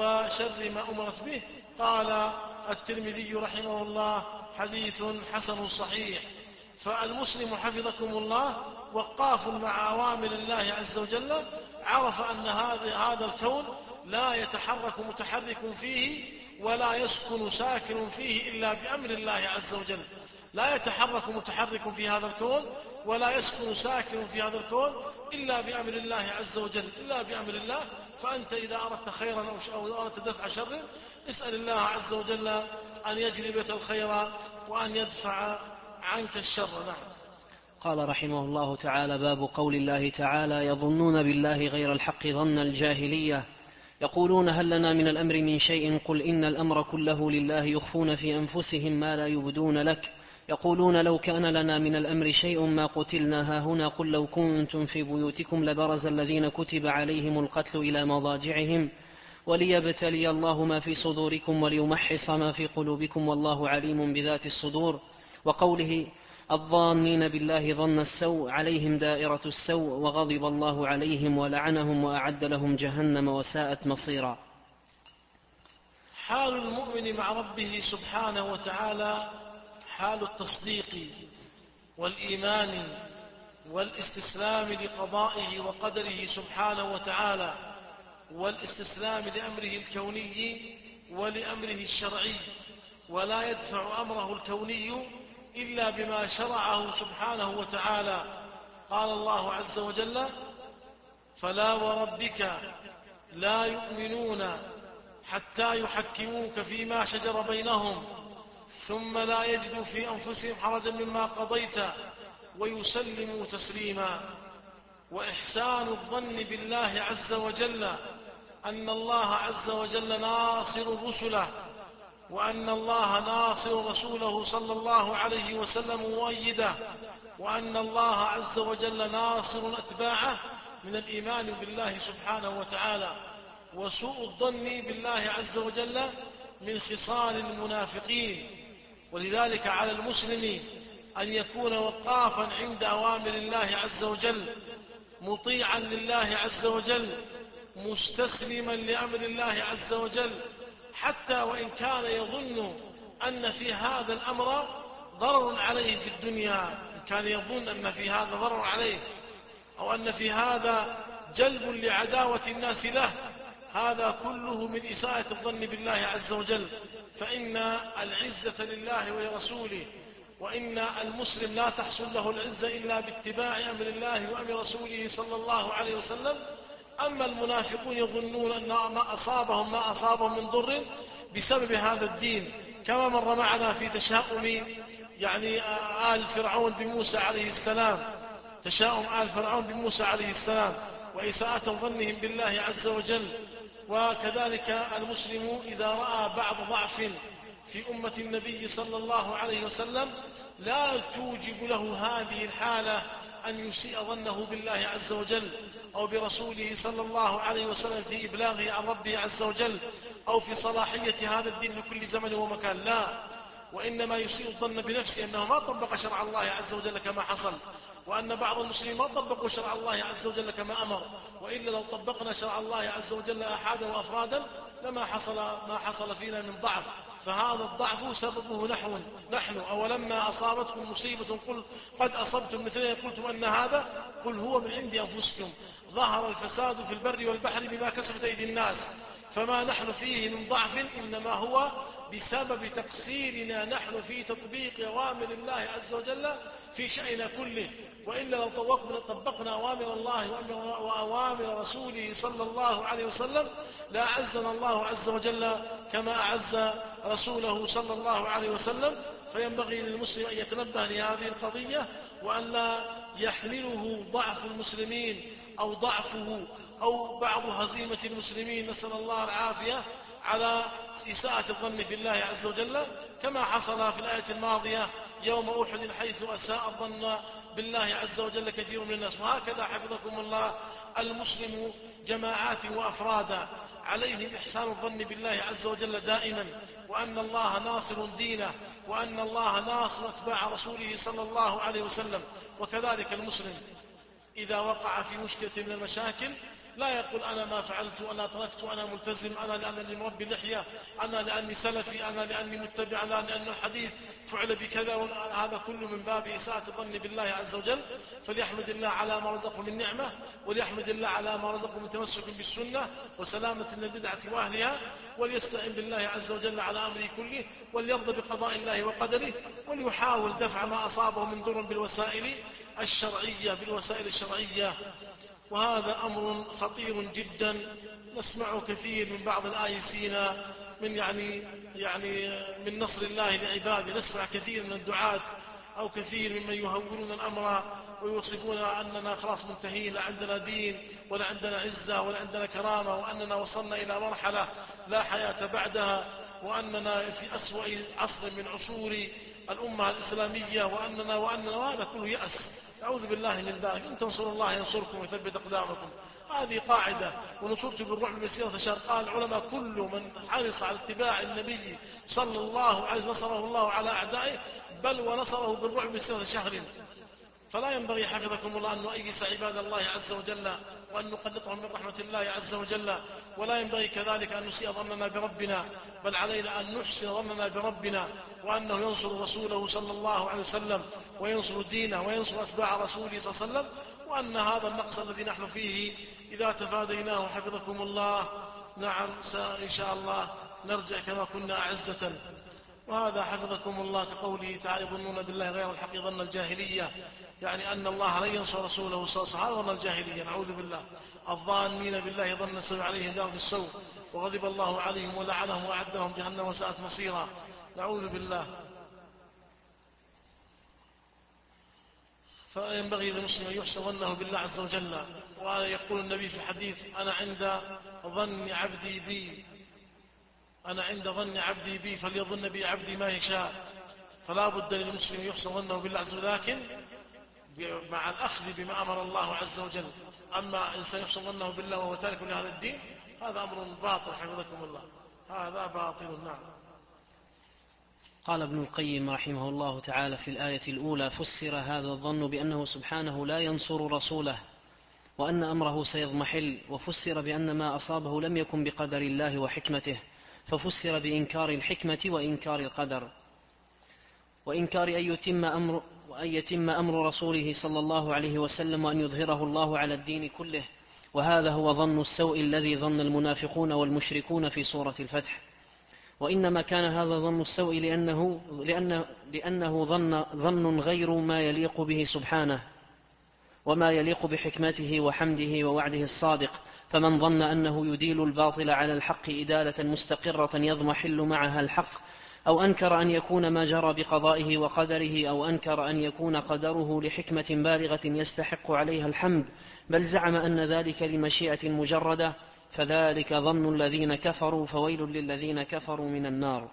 وشر ما أمرت به. قال الترمذي رحمه الله حديث حسن صحيح. فالمسلم حفظكم الله وقاف مع أوامر الله عز وجل، عرف أن هذا الكون لا يتحرك متحرك فيه ولا يسكن ساكن فيه إلا بأمر الله عز وجل. لا يتحرك متحرك في هذا الكون ولا يسكن ساكن في هذا الكون إلا بأمر الله عز وجل، إلا بأمر الله. فأنت إذا أردت خيرا أو أردت دفع شر اسأل الله عز وجل أن يجلب لك الخير وأن يدفع عنك الشر. نعم. قال رحمه الله تعالى باب قول الله تعالى يظنون بالله غير الحق ظن الجاهلية يقولون هل لنا من الأمر من شيء قل إن الأمر كله لله يخفون في أنفسهم ما لا يبدون لك يقولون لو كان لنا من الأمر شيء ما قتلنا هاهنا قل لو كنتم في بيوتكم لبرز الذين كتب عليهم القتل إلى مضاجعهم وليبتلي الله ما في صدوركم وليمحص ما في قلوبكم والله عليم بذات الصدور. وقوله الظانين بالله ظن السوء عليهم دائرة السوء وغضب الله عليهم ولعنهم وأعد لهم جهنم وساءت مصيرا. حال المؤمن مع ربه سبحانه وتعالى حال التصديق والإيمان والاستسلام لقضائه وقدره سبحانه وتعالى، والاستسلام لأمره الكوني ولأمره الشرعي، ولا يدفع أمره الكوني إلا بما شرعه سبحانه وتعالى. قال الله عز وجل فلا وربك لا يؤمنون حتى يحكموك فيما شجر بينهم ثم لا يجدوا في أنفسهم حرجا مما قضيت ويسلموا تسليما. وإحسان الظن بالله عز وجل أن الله عز وجل ناصر رسله، وأن الله ناصر رسوله صلى الله عليه وسلم مؤيده، وأن الله عز وجل ناصر أتباعه، من الإيمان بالله سبحانه وتعالى. وسوء الظن بالله عز وجل من خصال المنافقين. ولذلك على المسلم أن يكون وقافا عند أوامر الله عز وجل، مطيعا لله عز وجل، مستسلما لأمر الله عز وجل، حتى وإن كان يظن أن في هذا الأمر ضرر عليه في الدنيا، إن كان يظن أن في هذا ضرر عليه أو أن في هذا جلب لعداوة الناس له، هذا كله من إساءة الظن بالله عز وجل. فإن العزة لله ولرسوله، وإن المسلم لا تحصل له العزة إلا باتباع أمر الله وأمر رسوله صلى الله عليه وسلم. أما المنافقون يظنون أن ما أصابهم ما أصابهم من ضر بسبب هذا الدين، كما مر معنا في تشاؤم يعني آل فرعون بموسى عليه السلام، تشاؤم آل فرعون بموسى عليه السلام وإساءة ظنهم بالله عز وجل. وكذلك المسلم إذا رأى بعض ضعف في أمة النبي صلى الله عليه وسلم لا توجب له هذه الحالة أن يسيء ظنه بالله عز وجل أو برسوله صلى الله عليه وسلم في إبلاغه عن ربه عز وجل أو في صلاحية هذا الدين لكل زمن ومكان، لا، وإنما يسيء الظن بنفسه أنه ما طبق شرع الله عز وجل كما حصل، وأن بعض المسلمين ما طبقوا شرع الله عز وجل كما أمر، وإلا لو طبقنا شرع الله عز وجل أحادا وأفرادا لما حصل ما حصل فينا من ضعف. فهذا الضعف سببه نحن نحن أولما أصابتكم مصيبة قل قد أصبتم مثلها قلتم أن هذا قل هو من عند أنفسكم ظهر الفساد في البر والبحر بما كسبت أيدي الناس. فما نحن فيه من ضعف إنما هو بسبب تقصيرنا نحن في تطبيق أوامر الله عز وجل في شأننا كله، وإلا لو طبقنا أوامر الله وأوامر رسوله صلى الله عليه وسلم لأعزنا الله عز وجل كما أعز رسوله صلى الله عليه وسلم. فينبغي للمسلم أن يتنبه لهذه القضية، وأن لا يحمله ضعف المسلمين أو ضعفه أو بعض هزيمة المسلمين نسأل الله العافية على إساءة الظن بالله عز وجل، كما حصل في الآية الماضية يوم أحد حيث أساء الظن بالله عز وجل كثير من الناس. وهكذا حفظكم الله المسلم جماعات وأفرادا عليهم إحسان الظن بالله عز وجل دائما، وأن الله ناصر دينه، وأن الله ناصر أتباع رسوله صلى الله عليه وسلم. وكذلك المسلم إذا وقع في مشكلة من المشاكل لا يقول أنا ما فعلت، أنا تركت، أنا ملتزم، أنا لأنني مربي لحية، أنا لأني سلفي، أنا لأني متبع، أنا لأن الحديث فعل بكذا. هذا كله من باب إساءة الظن بالله عز وجل. فليحمد الله على ما رزقه من نعمة، وليحمد الله على ما رزقه من تمسك بالسنة وسلامة من البدعة وأهلها، وليستعن بالله عز وجل على أمره كله، وليرضى بقضاء الله وقدره، وليحاول دفع ما أصابه من ضر بالوسائل الشرعية بالوسائل الشرعية. وهذا أمر خطير جدا نسمع كثير من بعض الآيسين من يعني يعني من نصر الله لعباده، نسمع كثير من الدعاة أو كثير ممن يهولون الأمر ويوصفون أننا خلاص منتهين، لا عندنا دين ولا عندنا عزة ولا عندنا كرامة، وأننا وصلنا إلى مرحلة لا حياة بعدها، وأننا في أسوأ عصر من عصور الأمة الإسلامية، وأننا وأننا وهذا كله يأس. أعوذ بالله من ذلك. إن تنصروا الله ينصركم ويثبت أقدامكم، هذه قاعدة. ونصرت بالرعب مسيرة شهر. قال العلماء كل من حرص على اتباع النبي صلى الله عليه وسلم نصره الله على أعدائه، بل ونصره بالرعب مسيرة شهر. فلا ينبغي حفظكم الله أن نؤيس عباد الله عز وجل وأن نقنطهم من رحمة الله عز وجل، ولا ينبغي كذلك أن نسيء ظننا بربنا، بل علينا أن نحسن ظننا بربنا وأنه ينصر رسوله صلى الله عليه وسلم وينصر دينه وينصر أتباع رسوله صلى الله عليه وسلم، وأن هذا النقص الذي نحن فيه إذا تفاديناه حفظكم الله نعم إن شاء الله نرجع كما كنا أعزة. وهذا حفظكم الله كقوله تعالى يظنون بالله غير الحق ظن الجاهلية، يعني أن الله لن ينصر رسوله صلى الله عليه وسلم، ظن الجاهلية نعوذ بالله. الظانين بالله ظن السوء عليهم دار السوء وغضب الله عليهم ولعنهم وأعد لهم جهنم وساءت مصيرا، نعوذ بالله. فينبغي للمسلم أن يحسن ظنه بالله عز وجل. ويقول النبي في الحديث: أنا عند ظن عبدي بي أنا عند ظن عبدي بي فليظن بي عبدي ما يشاء. فلا بد للمسلم يحسن ظنه بالله عز وجل، لكن مع الأخذ بما أمر الله عز وجل. أما إنسان يحسن ظنه بالله وهو تارك لهذا الدين، هذا أمر باطل حفظكم الله، هذا باطل. نعم. قال ابن القيم رحمه الله تعالى في الآية الأولى: فسر هذا الظن بأنه سبحانه لا ينصر رسوله وأن أمره سيضمحل، وفسر بأن ما أصابه لم يكن بقدر الله وحكمته، ففسر بإنكار الحكمة وإنكار القدر، وإنكار أن يتم أمر, وأن يتم أمر رسوله صلى الله عليه وسلم وأن يظهره الله على الدين كله. وهذا هو ظن السوء الذي ظن المنافقون والمشركون في سورة الفتح. وإنما كان هذا ظن السوء لأنه, لأنه, لأنه ظن, ظن غير ما يليق به سبحانه وما يليق بحكمته وحمده ووعده الصادق. فمن ظن أنه يديل الباطل على الحق إدالة مستقرة يضمحل معها الحق، أو أنكر أن يكون ما جرى بقضائه وقدره، أو أنكر أن يكون قدره لحكمة بالغة يستحق عليها الحمد، بل زعم أن ذلك لمشيئة مجردة، فذلك ظن الذين كفروا، فويل للذين كفروا من النار.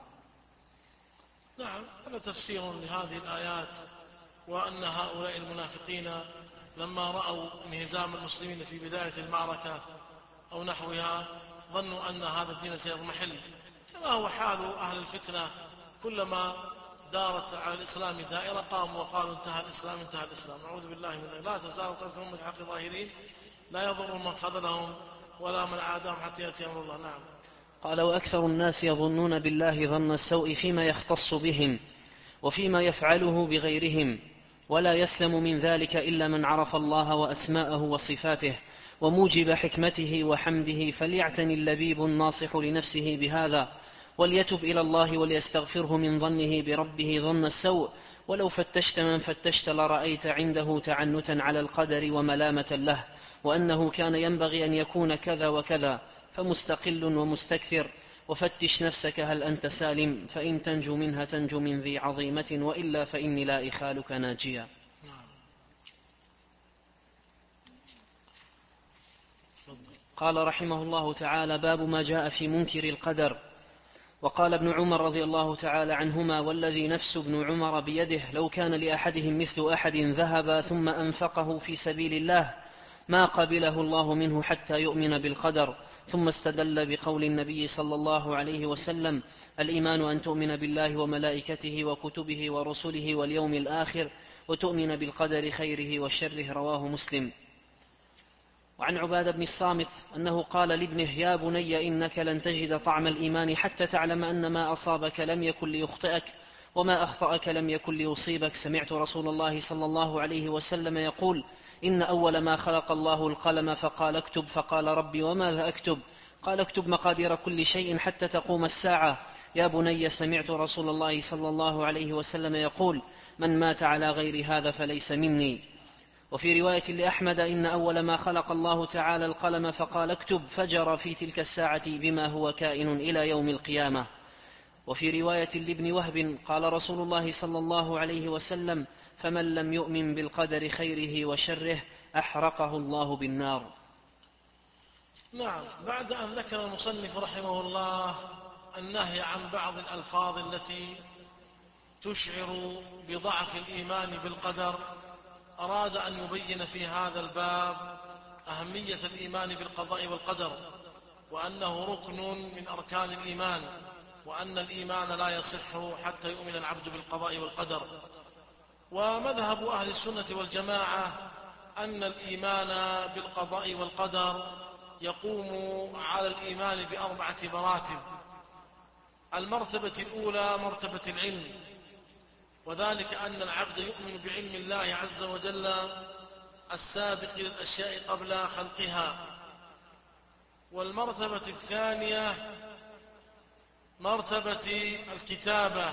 نعم، هذا تفسير لهذه الآيات. وأن هؤلاء المنافقين لما رأوا انهزام المسلمين في بداية المعركة أو نحوها ظنوا أن هذا الدين سيضمحل، كما هو حال أهل الفتنة، كلما دارت على الإسلام دائرة قاموا وقالوا: انتهى الإسلام انتهى الإسلام. نعوذ بالله من ذلك. لا تزال طائفة من الحق ظاهرين لا يضر من خذلهم ولا من عاداهم حتى يأتي أمر الله. نعم. قال: وأكثر الناس يظنون بالله ظن السوء فيما يختص بهم وفيما يفعله بغيرهم، ولا يسلم من ذلك إلا من عرف الله وأسماءه وصفاته وموجب حكمته وحمده، فليعتني اللبيب الناصح لنفسه بهذا، وليتب إلى الله وليستغفره من ظنه بربه ظن السوء. ولو فتشت من فتشت لرأيت عنده تعنتا على القدر وملامة له، وأنه كان ينبغي أن يكون كذا وكذا، فمستقل ومستكثر. وفتش نفسك هل أنت سالم، فإن تنجو منها تنجو من ذي عظيمة، وإلا فإني لا إخالك ناجيا. قال رحمه الله تعالى: باب ما جاء في منكر القدر. وقال ابن عمر رضي الله تعالى عنهما: والذي نفس ابن عمر بيده لو كان لأحدهم مثل أحد ذهب ثم أنفقه في سبيل الله ما قبله الله منه حتى يؤمن بالقدر. ثم استدل بقول النبي صلى الله عليه وسلم: الإيمان أن تؤمن بالله وملائكته وكتبه ورسله واليوم الآخر وتؤمن بالقدر خيره وشره. رواه مسلم. وعن عبادة بن الصامت أنه قال لابنه: يا بني إنك لن تجد طعم الإيمان حتى تعلم أن ما أصابك لم يكن ليخطئك وما أخطأك لم يكن ليصيبك. سمعت رسول الله صلى الله عليه وسلم يقول: إن أول ما خلق الله القلم فقال اكتب، فقال: ربي وماذا أكتب؟ قال: اكتب مقادير كل شيء حتى تقوم الساعة. يا بني سمعت رسول الله صلى الله عليه وسلم يقول: من مات على غير هذا فليس مني. وفي رواية لأحمد: إن أول ما خلق الله تعالى القلم فقال اكتب، فجر في تلك الساعة بما هو كائن إلى يوم القيامة. وفي رواية لابن وهب قال رسول الله صلى الله عليه وسلم: فمن لم يؤمن بالقدر خيره وشره أحرقه الله بالنار. نعم. بعد أن ذكر المصنف رحمه الله النهي عن بعض الألفاظ التي تشعر بضعف الإيمان بالقدر، أراد أن يبين في هذا الباب أهمية الإيمان بالقضاء والقدر، وأنه ركن من أركان الإيمان، وأن الإيمان لا يصح حتى يؤمن العبد بالقضاء والقدر. ومذهب أهل السنة والجماعة أن الإيمان بالقضاء والقدر يقوم على الإيمان بأربعة مراتب. المرتبة الأولى مرتبة العلم، وذلك أن العبد يؤمن بعلم الله عز وجل السابق للأشياء قبل خلقها. والمرتبة الثانية مرتبة الكتابة،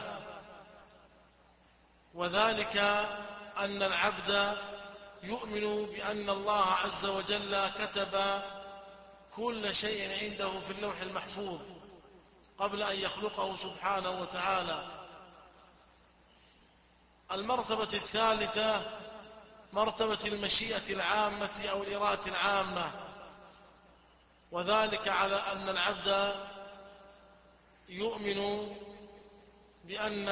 وذلك أن العبد يؤمن بأن الله عز وجل كتب كل شيء عنده في اللوح المحفوظ قبل أن يخلقه سبحانه وتعالى. المرتبة الثالثة مرتبة المشيئة العامة أو الإرادة العامة، وذلك على أن العبد يؤمن بأن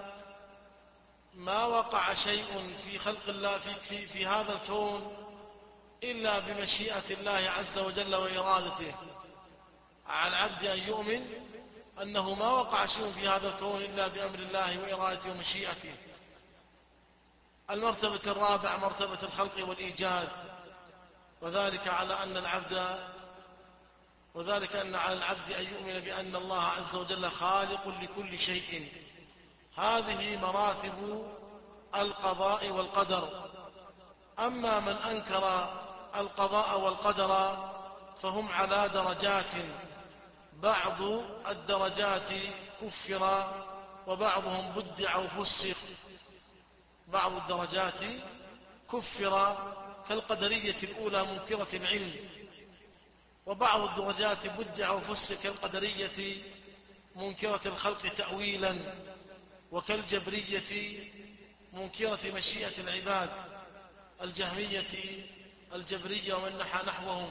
ما وقع شيء في خلق الله في, في, في هذا الكون إلا بمشيئة الله عز وجل وإرادته. على العبد أن يؤمن أنه ما وقع شيء في هذا الكون إلا بأمر الله وإرادته ومشيئته. المرتبة الرابعة مرتبة الخلق والإيجاد، وذلك على أن العبد وذلك أن على العبد أن يؤمن بأن الله عز وجل خالق لكل شيء. هذه مراتب القضاء والقدر. أما من أنكر القضاء والقدر فهم على درجات، بعض الدرجات كفر وبعضهم بدع وفسق. بعض الدرجات كفر كالقدرية الأولى منكرة العلم، وبعض الدرجات بدع وفسق كالقدرية منكرة الخلق تأويلا، وكالجبرية منكرة مشيئة العباد، الجهمية الجبرية ومن نحى نحوهم،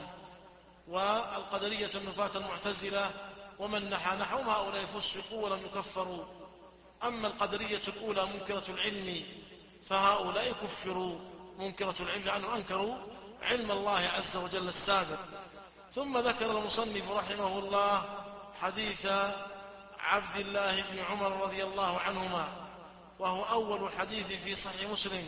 والقدرية النفاة المعتزلة ومن نحى نحوهم، هؤلاء فسقوا ولم يكفروا. أما القدرية الأولى منكرة العلم فهؤلاء كفروا منكرة العلم لأنهم أنكروا علم الله عز وجل السابق. ثم ذكر المصنف رحمه الله حديث عبد الله بن عمر رضي الله عنهما، وهو أول حديث في صحيح مسلم،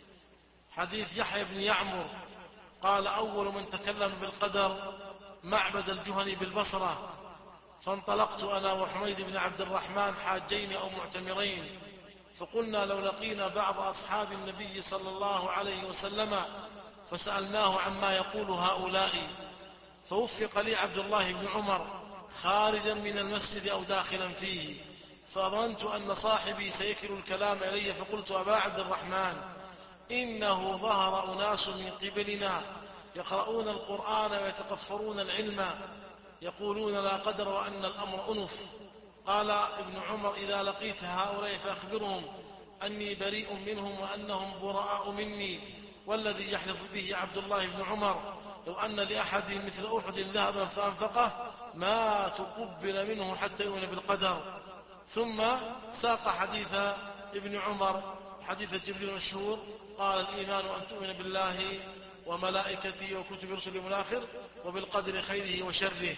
حديث يحيى بن يعمر قال: أول من تكلم بالقدر معبد الجهني بالبصرة، فانطلقت أنا وحميد بن عبد الرحمن حاجين أو معتمرين، فقلنا لو لقينا بعض أصحاب النبي صلى الله عليه وسلم فسألناه عما يقول هؤلاء، فوفق لي عبد الله بن عمر خارجا من المسجد أو داخلا فيه، فظننت أن صاحبي سيكل الكلام إلي، فقلت: أبا عبد الرحمن، إنه ظهر أناس من قبلنا يقرؤون القرآن ويتقفرون العلم، يقولون لا قدر وأن الأمر أنف. قال ابن عمر: إذا لقيت هؤلاء فأخبرهم أني بريء منهم وأنهم براء مني، والذي يحلف به عبد الله بن عمر لو أن لأحد مثل أحد ذهبا فأنفقه ما تقبل منه حتى يؤمن بالقدر. ثم ساق حديث ابن عمر حديث جبريل المشهور، قال: الإيمان أن تؤمن بالله وملائكته وكتبه ورسله واليوم الآخر وبالقدر خيره وشره.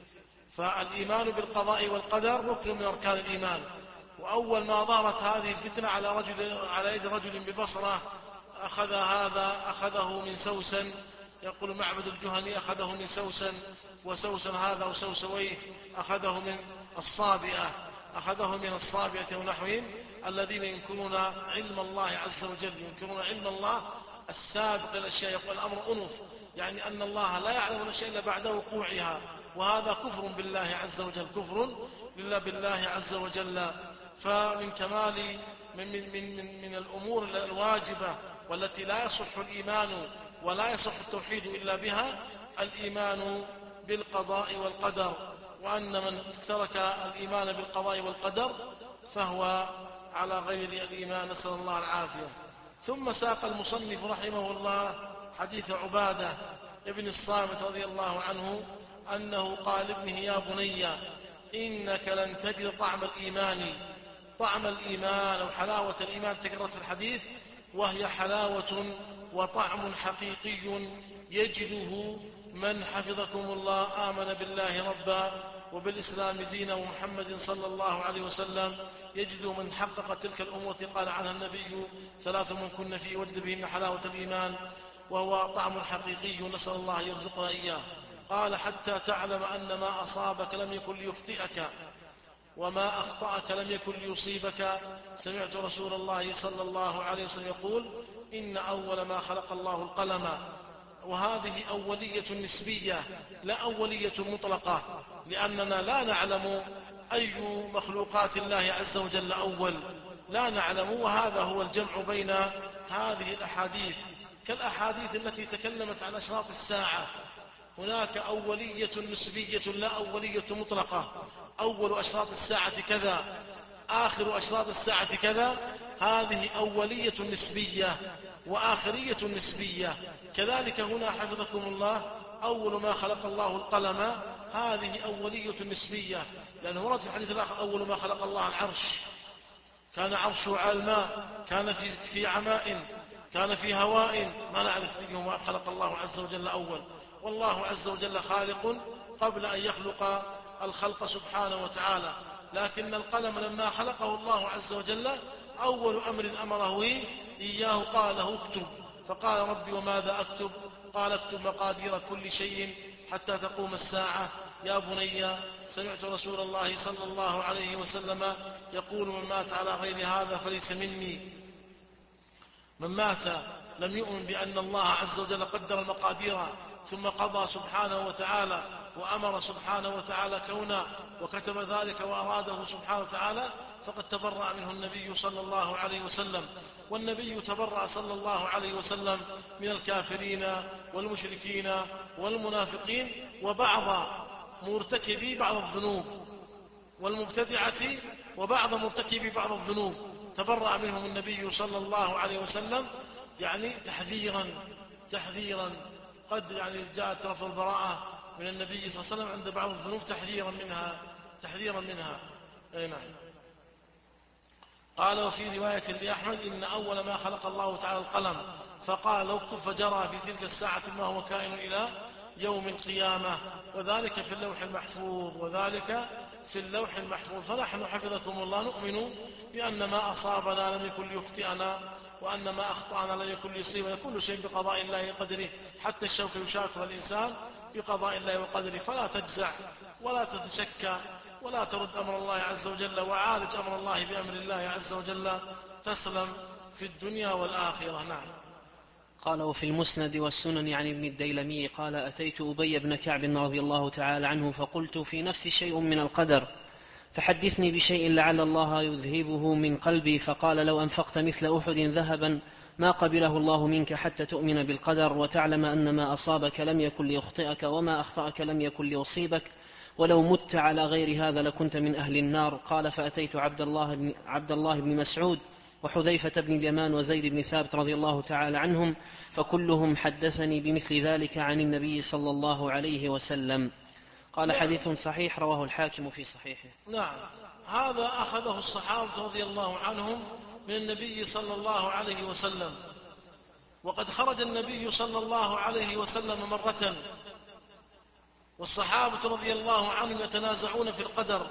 فالإيمان بالقضاء والقدر ركن من أركان الإيمان. وأول ما ظهرت هذه الفتنة على رجل على يد رجل ببصرة، أخذ هذا أخذه من سوسن، يقول معبد الجهني أخذه من سوسن، وسوسن هذا وسوسويه أخذه من الصابئة أخذه من الصابئة ونحوهم، الذين ينكرون علم الله عز وجل، ينكرون علم الله السابق للأشياء. يقول الأمر أنف، يعني أن الله لا يعلم الأشياء إلا بعد وقوعها، وهذا كفر بالله عز وجل، كفر لله بالله عز وجل. فمن كمال من, من, من, من, من الأمور الواجبة والتي لا يصح الإيمان ولا يصح التوحيد إلا بها الإيمان بالقضاء والقدر، وأن من ترك الإيمان بالقضاء والقدر فهو على غير الإيمان، نسأل الله العافية. ثم ساق المصنف رحمه الله حديث عبادة ابن الصامت رضي الله عنه أنه قال ابنه: يا بني، إنك لن تجد طعم الإيمان طعم الإيمان أو حلاوة الإيمان، تكررت في الحديث، وهي حلاوة وطعم حقيقي يجده من حفظكم الله آمن بالله ربا وبالإسلام دينا ومحمد صلى الله عليه وسلم، يجد من حقق تلك الأمور قال عنها النبي: ثلاث من كن فيه وجد بهن حلاوة الإيمان، وهو طعم حقيقي، نسأل الله يرزقنا إياه. قال: حتى تعلم أن ما أصابك لم يكن ليخطئك وما أخطأك لم يكن ليصيبك. سمعت رسول الله صلى الله عليه وسلم يقول: إن أول ما خلق الله القلم. وهذه أولية نسبية لا أولية مطلقة، لأننا لا نعلم أي مخلوقات الله عز وجل أول، لا نعلم. وهذا هو الجمع بين هذه الأحاديث، كالأحاديث التي تكلمت عن أشراط الساعة، هناك أولية نسبية لا أولية مطلقة. أول أشراط الساعة كذا، آخر أشراط الساعة كذا، هذه أولية نسبية. وآخرية نسبية. كذلك هنا حفظكم الله أول ما خلق الله القلم، هذه أولية نسبية، لأنه ورد في الحديث الآخر أول ما خلق الله العرش، كان عرشه على الماء، كان في, في عماء، كان في هواء، ما نعرف ما خلق الله عز وجل أول. والله عز وجل خالق قبل أن يخلق الخلق سبحانه وتعالى. لكن القلم لما خلقه الله عز وجل أول أمر أمره إياه قال له اكتب، فقال ربي وماذا أكتب؟ قال اكتب مقادير كل شيء حتى تقوم الساعة. يا بني سمعت رسول الله صلى الله عليه وسلم يقول من مات على غير هذا فليس مني. من مات لم يؤمن بأن الله عز وجل قدر المقادير ثم قضى سبحانه وتعالى وأمر سبحانه وتعالى كونا وكتب ذلك وأراده سبحانه وتعالى، فقد تبرأ منه النبي صلى الله عليه وسلم. والنبي تبرأ صلى الله عليه وسلم من الكافرين والمشركين والمنافقين وبعض مرتكبي بعض الذنوب والمبتدعة وبعض مرتكبي بعض الذنوب، تبرأ منهم النبي صلى الله عليه وسلم، يعني تحذيرا تحذيرا قد يعني جاءت رفض البراءة من النبي صلى الله عليه وسلم عند بعض الذنوب تحذيرا منها تحذيرا منها أي نعم. قال وفي رواية لأحمد إن أول ما خلق الله تعالى القلم فقال له اكتب، فجرى في تلك الساعة ما هو كائن إلى يوم القيامة، وذلك في اللوح المحفوظ وذلك في اللوح المحفوظ. فنحن حفظكم الله نؤمن بأن ما أصابنا لم يكن ليخطئنا، وأن ما أخطأنا لم يكن ليصيبنا، كل شيء بقضاء الله وقدره، حتى الشوك يشاكها الإنسان بقضاء الله وقدره. فلا تجزع ولا تتشكى ولا ترد أمر الله عز وجل، وعالج أمر الله بأمر الله عز وجل، تسلم في الدنيا والآخرة. نعم. قال وفي المسند والسنن عن ابن الديلمي قال أتيت أبي بن كعب رضي الله تعالى عنه فقلت في نفسي شيء من القدر فحدثني بشيء لعل الله يذهبه من قلبي، فقال لو أنفقت مثل أحد ذهبا ما قبله الله منك حتى تؤمن بالقدر وتعلم أن ما أصابك لم يكن ليخطئك وما أخطأك لم يكن ليصيبك، ولو مت على غير هذا لكنت من أهل النار. قال فأتيت عبد الله بن, عبد الله بن مسعود وحذيفة بن اليمان وزيد بن ثابت رضي الله تعالى عنهم فكلهم حدثني بمثل ذلك عن النبي صلى الله عليه وسلم. قال حديث صحيح رواه الحاكم في صحيحه. نعم، هذا أخذه الصحابة رضي الله عنهم من النبي صلى الله عليه وسلم. وقد خرج النبي صلى الله عليه وسلم مرة والصحابة رضي الله عنهم يتنازعون في القدر،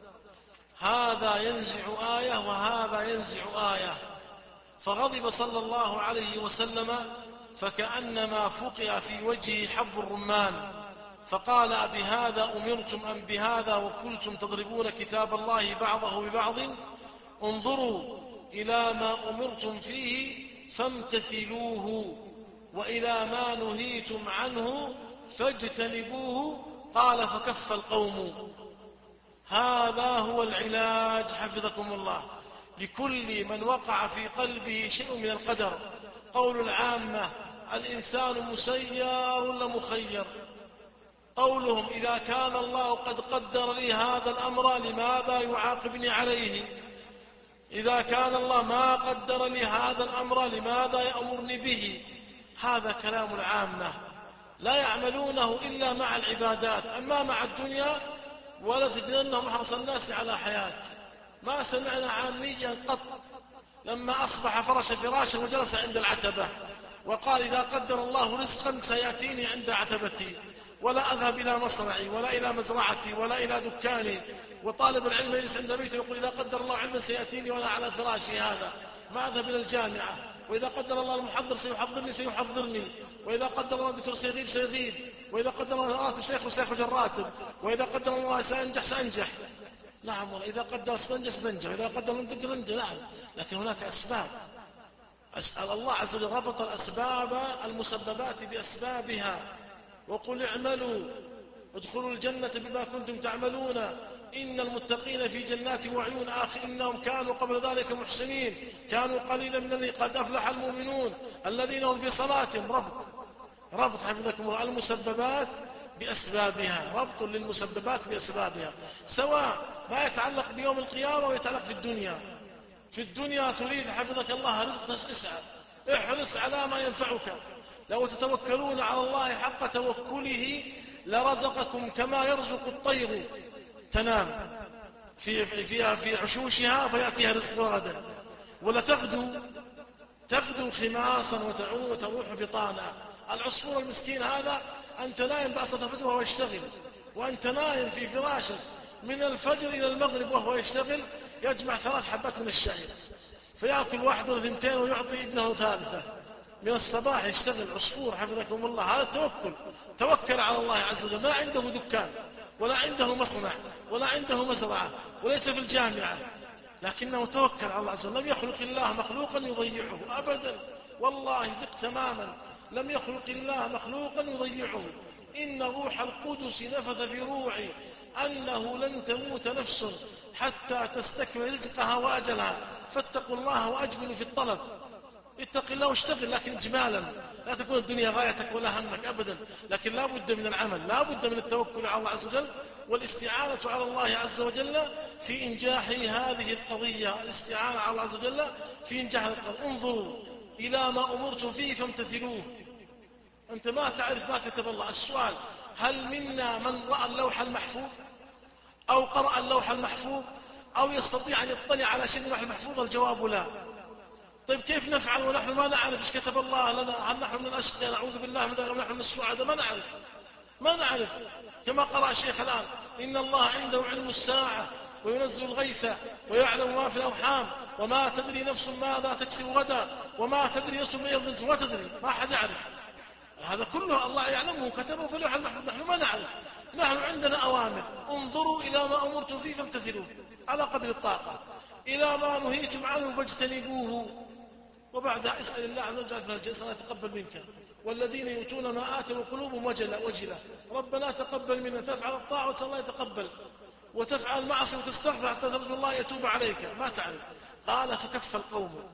هذا ينزع آية وهذا ينزع آية، فغضب صلى الله عليه وسلم فكأنما فقع في وجهه حب الرمان، فقال أبهذا أمرتم أم بهذا وكنتم تضربون كتاب الله بعضه ببعض؟ انظروا إلى ما أمرتم فيه فامتثلوه وإلى ما نهيتم عنه فاجتنبوه. قال فكف القوم. هذا هو العلاج حفظكم الله لكل من وقع في قلبه شيء من القدر. قول العامة الإنسان مسير ولا مخير؟ قولهم إذا كان الله قد قدر لي هذا الأمر لماذا يعاقبني عليه؟ إذا كان الله ما قدر لي هذا الأمر لماذا يأمرني به؟ هذا كلام العامة لا يعملونه إلا مع العبادات، أما مع الدنيا ولا تجدنهم أحرص الناس على حياة. ما سمعنا عاميا قط لما أصبح فرش فراشا وجلس عند العتبة وقال إذا قدر الله رزقا سيأتيني عند عتبتي، ولا أذهب إلى مصرعي ولا إلى مزرعتي ولا إلى دكاني. وطالب العلم يجلس عند بيته يقول إذا قدر الله علما سيأتيني وأنا على فراشي هذا، ما أذهب إلى الجامعة. وإذا قدر الله المحضر سيحضرني سيحضرني، وإذا قدر الله الدكتور سيغيب سيغيب، وإذا قدر الله راتب سيخرج سيخرج الراتب، وإذا قدر الله سأنجح سأنجح. نعم والله، إذا قدر سننجح سننجح، وإذا قدر ننجح ننجح. نعم، لكن هناك أسباب. أسأل الله عز وجل ربط الأسباب المسببات بأسبابها، وقل اعملوا ادخلوا الجنة بما كنتم تعملون إن المتقين في جنات وعيون آخر إنهم كانوا قبل ذلك محسنين كانوا قليلا من الليل قد أفلح المؤمنون الذين هم في صلاتهم. ربط ربط حفظكم الله المسببات بأسبابها، ربط للمسببات بأسبابها، سواء ما يتعلق بيوم القيامة ويتعلق في الدنيا. في الدنيا تريد حفظك الله رزق اسعى، احرص على ما ينفعك. لو تتوكلون على الله حق توكله لرزقكم كما يرزق الطير تنام في, في, في عشوشها فيأتيها رزقها غدا، ولا تغدو تغدو خماصا وتروح بطانا. العصفور المسكين هذا أنت نايم بأسطة الفجر وهو يشتغل، وأنت نايم في فراشك من الفجر إلى المغرب وهو يشتغل، يجمع ثلاث حبات من الشعير فيأكل واحد ولا ثنتين ويعطي ابنه ثالثة. من الصباح يشتغل عصفور حفظكم الله. هذا التوكل، توكل على الله عز وجل. ما عنده دكان ولا عنده مصنع ولا عنده مزرعة وليس في الجامعة، لكنه توكل على الله عز وجل. لم يخلق الله مخلوقا يضيعه أبدا، والله ثق تماما، لم يخلق الله مخلوقا يضيعه. إن روح القدس نفث في روعي أنه لن تموت نفس حتى تستكمل رزقها وأجلها، فاتقوا الله وأجملوا في الطلب. اتق الله واشتغل، لكن إجمالا، لا تكون الدنيا غايتك ولا همك أبدا، لكن لا بد من العمل، لا بد من التوكل على الله عز وجل والاستعانة على الله عز وجل في إنجاح هذه القضية. الاستعانة على الله عز وجل في إنجاح القضية. انظروا إلى ما أمرتم فيه فامتثلوه. أنت ما تعرف ما كتب الله. السؤال: هل منا من رأى اللوح المحفوظ أو قرأ اللوح المحفوظ أو يستطيع أن يطلع على شيء من اللوح المحفوظ؟ الجواب لا. طيب كيف نفعل ونحن ما نعرف ايش كتب الله لنا؟ هل نحن من الأشقياء نعوذ بالله من ذلك أم نحن من السعداء؟ ما نعرف ما نعرف كما قرأ الشيخ الآن: إن الله عنده علم الساعة وينزل الغيث ويعلم ما في الأرحام وما تدري نفس ماذا تكسب غدا وما تدري نفس ما يغدو. ما تدري، ما أحد يعرف. هذا كله الله يعلمه كتبه في اللوح المحفوظ، نحن ما نعرف. نحن عندنا أوامر: انظروا إلى ما أمرتم فيه فامتثلوه على قدر الطاقة، إلى ما نهيتم عنه فاجتنبوه، وبعدها اسأل الله عز وجل من الجنس أن يتقبل منك. والذين يؤتون ما آتوا وقلوبهم وجلة وجلة ربنا تقبل منا. تفعل الطاعة وتسأل الله يتقبل، وتفعل المعصية وتستغفر حتى ترجو الله يتوب عليك. ما تعرف. قال: فكف القوم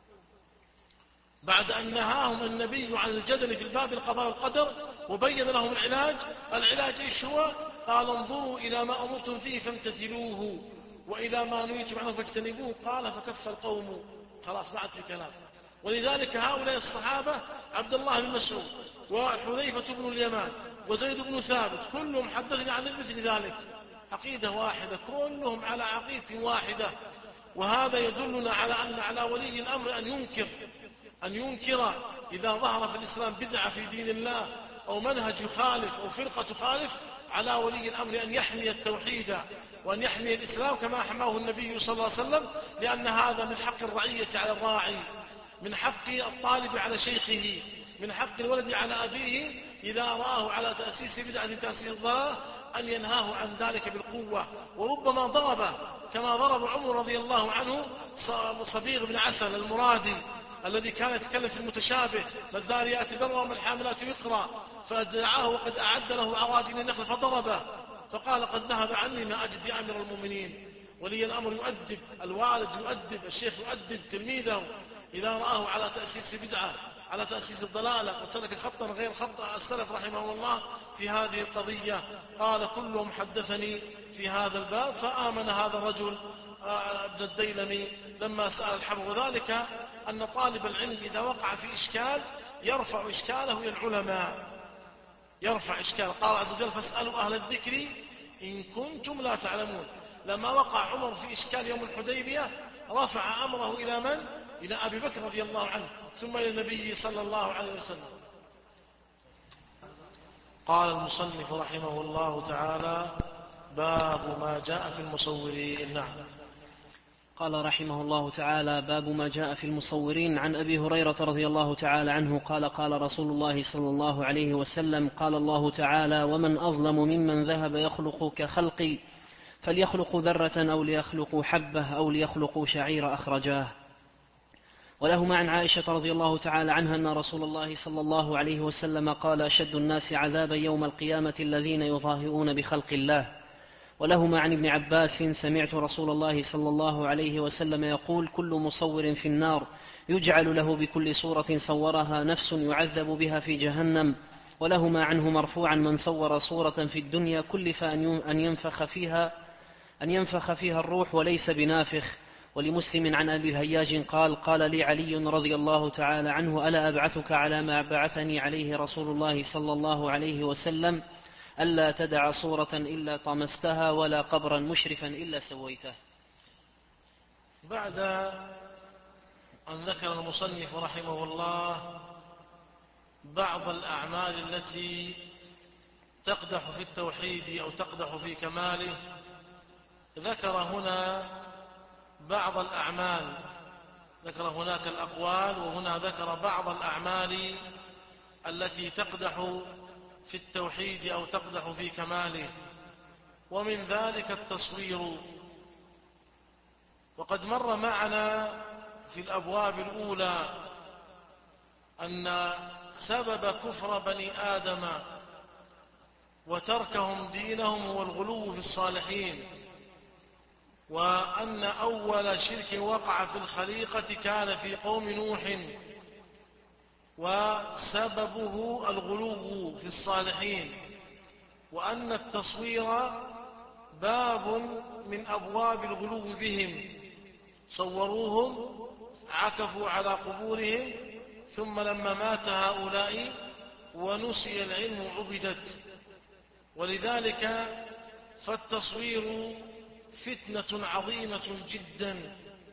بعد أن نهاهم النبي عن الجدل في الباب القضاء والقدر وبين لهم العلاج. العلاج إيش هو؟ قال: انظروا إلى ما أمرتم فيه فامتثلوه وإلى ما نهيتم عنه فاجتنبوه. قال: فكف القوم. خلاص ما عاد في كلام. ولذلك هؤلاء الصحابة: عبد الله بن مسعود وحذيفة بن اليمان وزيد بن ثابت، كلهم حدثني عن مثل ذلك. عقيدة واحدة، كلهم على عقيدة واحدة. وهذا يدلنا على أن على ولي الأمر أن ينكر أن ينكر إذا ظهر في الإسلام بدعة في دين الله أو منهج يخالف أو فرقة تخالف. على ولي الأمر أن يحمي التوحيد وأن يحمي الإسلام كما حماه النبي صلى الله عليه وسلم، لأن هذا من حق الرعية على الراعي، من حق الطالب على شيخه، من حق الولد على أبيه إذا رآه على تأسيس بدعة تأسيس الضلالة أن ينهاه عن ذلك بالقوة. وربما ضربه كما ضرب عمر رضي الله عنه صبيغ بن عسل المرادي الذي كان يتكلم في المتشابه: فالذاريات ذروا وما الحاملات وقرا، فجاءه وقد أعد له عراجين النخل فضربه فقال: قد ذهب عني ما أجد يا أمير المؤمنين. ولي الأمر يؤدب، الوالد يؤدب، الشيخ يؤدب تلميذه إذا رآه على تأسيس بدعة، على تأسيس الضلالة، وسلك خطا غير خط السلف رحمه الله في هذه القضية. قال: كلهم حدثني في هذا الباب. فآمن هذا الرجل ابن الديلمي لما سأل الحبر. وذلك أن طالب العلم إذا وقع في إشكال يرفع إشكاله إلى العلماء، يرفع إشكال. قال عز وجل: فاسألوا أهل الذكر إن كنتم لا تعلمون. لما وقع عمر في إشكال يوم الحديبية رفع أمره إلى من؟ إلى أبي بكر رضي الله عنه، ثم إلى النبي صلى الله عليه وسلم. قال المصنف رحمه الله تعالى: باب ما جاء في المصورين. نعم. قال رحمه الله تعالى: باب ما جاء في المصورين. عن أبي هريرة رضي الله تعالى عنه قال: قال رسول الله صلى الله عليه وسلم: قال الله تعالى: ومن أظلم ممن ذهب يخلق كخلقي فليخلق ذرة أو ليخلقوا حبة أو ليخلقوا شعير. أخرجاه. ولهما عن عائشة رضي الله تعالى عنها أن رسول الله صلى الله عليه وسلم قال: أشد الناس عذابا يوم القيامة الذين يظاهرون بخلق الله. ولهما عن ابن عباس: سمعت رسول الله صلى الله عليه وسلم يقول: كل مصور في النار يجعل له بكل صورة صورها نفس يعذب بها في جهنم. ولهما عنه مرفوعا: من صور صورة في الدنيا كلف أن ينفخ فيها أن ينفخ فيها الروح وليس بنافخ. ولمسلم عن أبي الهياج قال قال لي علي رضي الله تعالى عنه ألا أبعثك على ما بعثني عليه رسول الله صلى الله عليه وسلم ألا تدع صورة إلا طمستها ولا قبرا مشرفا إلا سويته. بعد أن ذكر المصنف رحمه الله بعض الأعمال التي تقدح في التوحيد أو تقدح في كماله، ذكر هنا بعض الأعمال، ذكر هناك الأقوال وهنا ذكر بعض الأعمال التي تقدح في التوحيد أو تقدح في كماله، ومن ذلك التصوير. وقد مر معنا في الأبواب الأولى أن سبب كفر بني آدم وتركهم دينهم هو الغلو في الصالحين، وأن أول شرك وقع في الخليقة كان في قوم نوح، وسببه الغلو في الصالحين، وأن التصوير باب من أبواب الغلو بهم، صوروهم عكفوا على قبورهم، ثم لما مات هؤلاء ونسي العلم عبدت. ولذلك فالتصوير فتنة عظيمة جدا،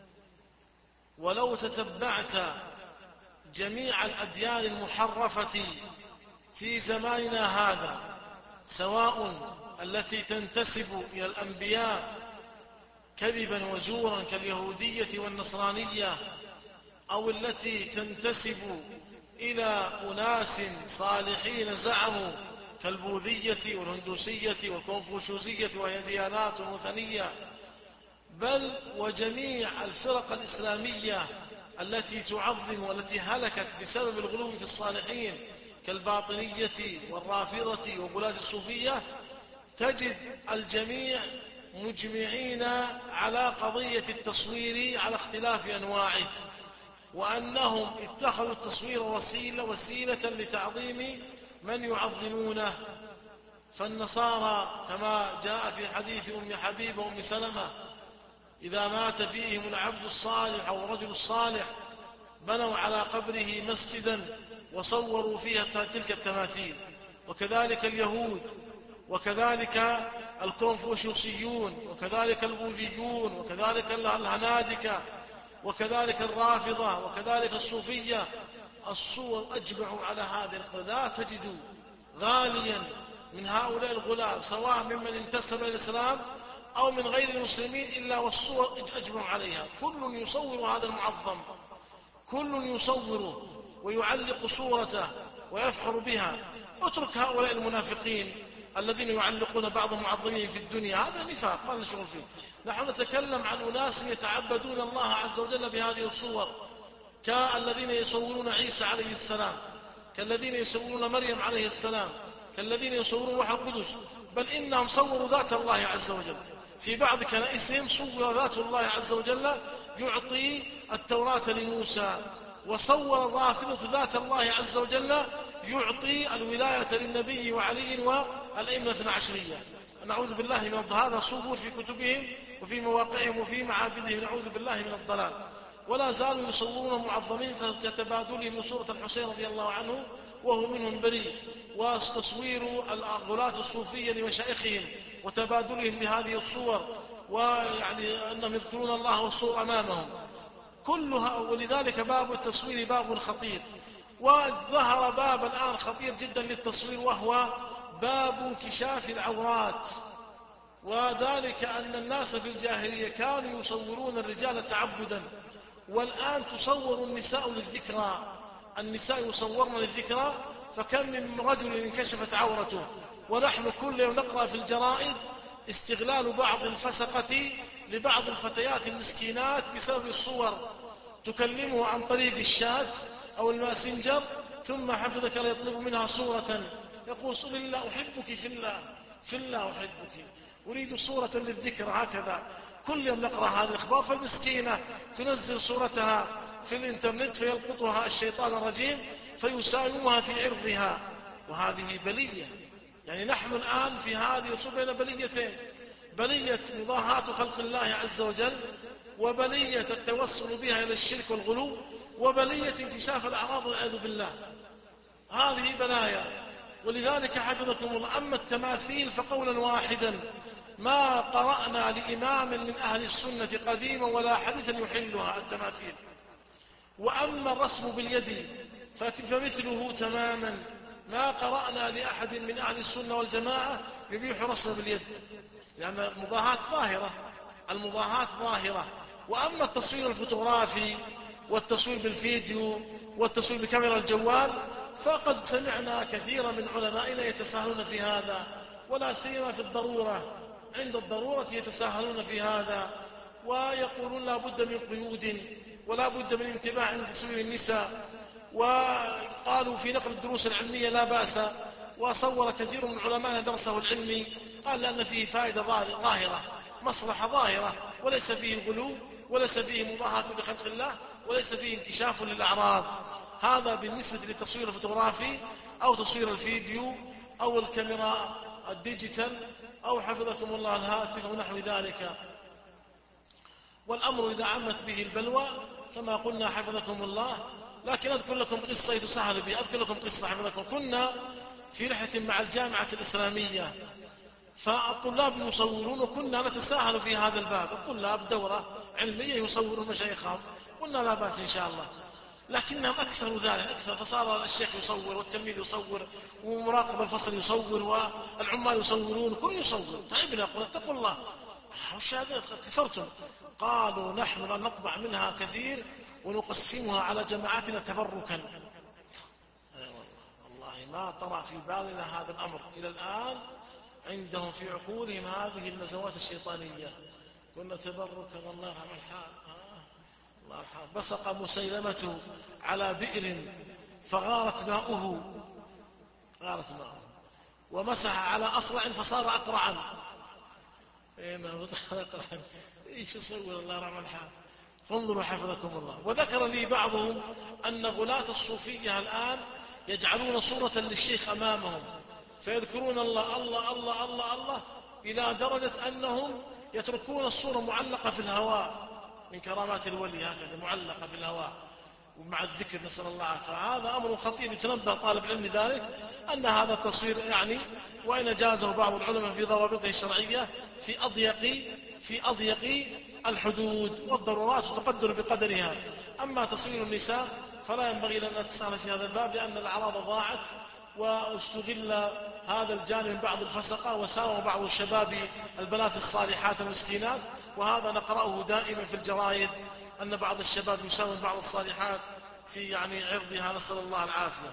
ولو تتبعت جميع الأديان المحرفة في زماننا هذا، سواء التي تنتسب إلى الأنبياء كذبا وزورا كاليهودية والنصرانية، أو التي تنتسب إلى أناس صالحين زعموا كالبوذية والهندوسية والكونفوشيوسية وهي ديانات وثنية، بل وجميع الفرق الإسلامية التي تعظم والتي هلكت بسبب الغلو في الصالحين كالباطنية والرافضة وغلاة الصوفية، تجد الجميع مجمعين على قضية التصوير على اختلاف أنواعه، وأنهم اتخذوا التصوير وسيلة, وسيلة لتعظيم من يعظمونه. فالنصارى كما جاء في حديث أم حبيبة وأم سلمة إذا مات فيهم العبد الصالح أو الرجل الصالح بنوا على قبره مسجدا وصوروا فيها تلك التماثيل. وكذلك اليهود، وكذلك الكونفوشيوسيون، وكذلك البوذيون، وكذلك الهنادكة، وكذلك الرافضة، وكذلك الصوفية. الصور أجمعوا على هذه القضية. لا تجد غاليا من هؤلاء الغلاة سواء ممن انتسب إلى الإسلام أو من غير المسلمين إلا والصور أجمعوا عليها. كل يصور هذا المعظم، كل يصوره ويعلق صورته ويفخر بها. اترك هؤلاء المنافقين الذين يعلقون بعض المعظمين في الدنيا، هذا نفاق ما لنا شغل فيه. نحن نتكلم عن أناس يتعبدون الله عز وجل بهذه الصور، كالذين يصورون عيسى عليه السلام، كالذين يصورون مريم عليه السلام، كالذين يصورون روح القدس، بل إنهم صوروا ذات الله عز وجل. في بعض كنائسهم صور ذات الله عز وجل يعطي التوراة لموسى، وصور الرافضة ذات الله عز وجل يعطي الولاية للنبي وعلي والأئمة الاثنى عشرية. نعوذ بالله من الضلال. هذا صور في كتبهم وفي مواقعهم وفي معابدهم، نعوذ بالله من الضلال. ولا زالوا يصورون معظمين كتبادلهم صورة الحسين رضي الله عنه وهو منهم بريء، وتصوير الغلاة الصوفية لمشايخهم وتبادلهم بهذه الصور، ويعني أنهم يذكرون الله والصور أمامهم كلها. ولذلك باب التصوير باب خطير. وظهر باب الآن خطير جدا للتصوير، وهو باب انكشاف العورات. وذلك أن الناس في الجاهلية كانوا يصورون الرجال تعبدا، والآن تصور النساء للذكرى. النساء يصورن للذكرى، فكم من رجل انكشفت عورته. ونحن كل يوم نقرأ في الجرائد استغلال بعض الفسقة لبعض الفتيات المسكينات بسبب الصور، تكلمه عن طريق الشات أو الماسنجر، ثم حفظك لا يطلب منها صورة، يقول صل الله أحبك في الله، في الله أحبك، أريد صورة للذكر. هكذا كل يوم نقرأ هذه الأخبار. فالمسكينة تنزل صورتها في الإنترنت فيلقطها الشيطان الرجيم فيساومها في عرضها، وهذه بلية. يعني نحن الآن في هذه الصورة بين بليتين: بلية مضاهاة خلق الله عز وجل، وبلية التوسل بها إلى الشرك والغلو، وبلية انكشاف الأعراض والعياذ بالله. هذه بلايا. ولذلك حفظكم الله، أما التماثيل فقولا واحدا ما قرأنا لإمام من أهل السنة قديما ولا حديثا يحلها التماثيل. وأما الرسم باليد فمثله تماما ما قرأنا لأحد من أهل السنة والجماعة يبيح رسم باليد، لأن يعني المضاهاة ظاهرة، المضاهاة ظاهرة. وأما التصوير الفوتوغرافي والتصوير بالفيديو والتصوير بكاميرا الجوال فقد سمعنا كثيرا من علمائنا يتساهلون في هذا، ولا سيما في الضرورة، عند الضرورة يتساهلون في هذا ويقولون لا بد من قيود ولا بد من انتباه عند تصوير النساء. وقالوا في نقل الدروس العلمية لا بأس، وصور كثير من علمائنا درسه العلمي قال لأن فيه فائدة ظاهرة، مصلحة ظاهرة، وليس فيه غلو وليس فيه مضاهاة لخلق الله وليس فيه انكشاف للأعراض. هذا بالنسبة للتصوير الفوتوغرافي أو تصوير الفيديو أو الكاميرا الديجيتال أو حفظكم الله الهاتف ونحو ذلك. والأمر إذا عمت به البلوى كما قلنا حفظكم الله. لكن أذكر لكم قصة يتساهل بها، أذكر لكم قصة حفظكم. كنا في رحلة مع الجامعة الإسلامية فالطلاب يصورون وكنا نتساهل في هذا الباب، الطلاب دورة علمية يصورون مشايخهم، قلنا لا بأس إن شاء الله. لكنهم أكثر ذلك أكثر، فصار الشيخ يصور والتلميذ يصور ومراقب الفصل يصور والعمال يصورون، كل يصور. تعبنا، قلنا اتقوا الله، وش هذا كثرتم؟ قالوا نحن لا نطبع منها كثير ونقسمها على جماعتنا تبركا. أي والله ما طرأ في بالنا هذا الأمر إلى الآن، عندهم في عقولهم هذه النزوات الشيطانية. كنا تبركا، الله يرحم الحال. الله يرحم. بصق مسيلمة على بئر فغارت ماؤه، غارت ماؤه ومسح على أصرع فصار أقرعا. اينا فصار أقرعا، ايش يصور الله يرحم الحال. فانظروا حفظكم الله. وذكر لي بعضهم أن غلاة الصوفية الآن يجعلون صورة للشيخ أمامهم فيذكرون الله الله الله الله الله إلى درجة أنهم يتركون الصورة معلقة في الهواء من كرامات الولي، هكذا معلقة في الهواء ومع الذكر، نسأل الله العافية. هذا أمر خطير، يتنبه طالب العلم ذلك أن هذا التصوير يعني وإن جازه بعض العلماء في ضوابطه الشرعية في أضيق في أضيق الحدود، والضرورات تقدر بقدرها. أما تصوير النساء فلا ينبغي لنا نتساهل في هذا الباب، لأن الأعراض ضاعت واستغل هذا الجانب من بعض الفسقة وساوى بعض الشباب البنات الصالحات المسكينات. وهذا نقرأه دائما في الجرائد أن بعض الشباب يساوي بعض الصالحات في يعني عرضها، نسأل الله العافية.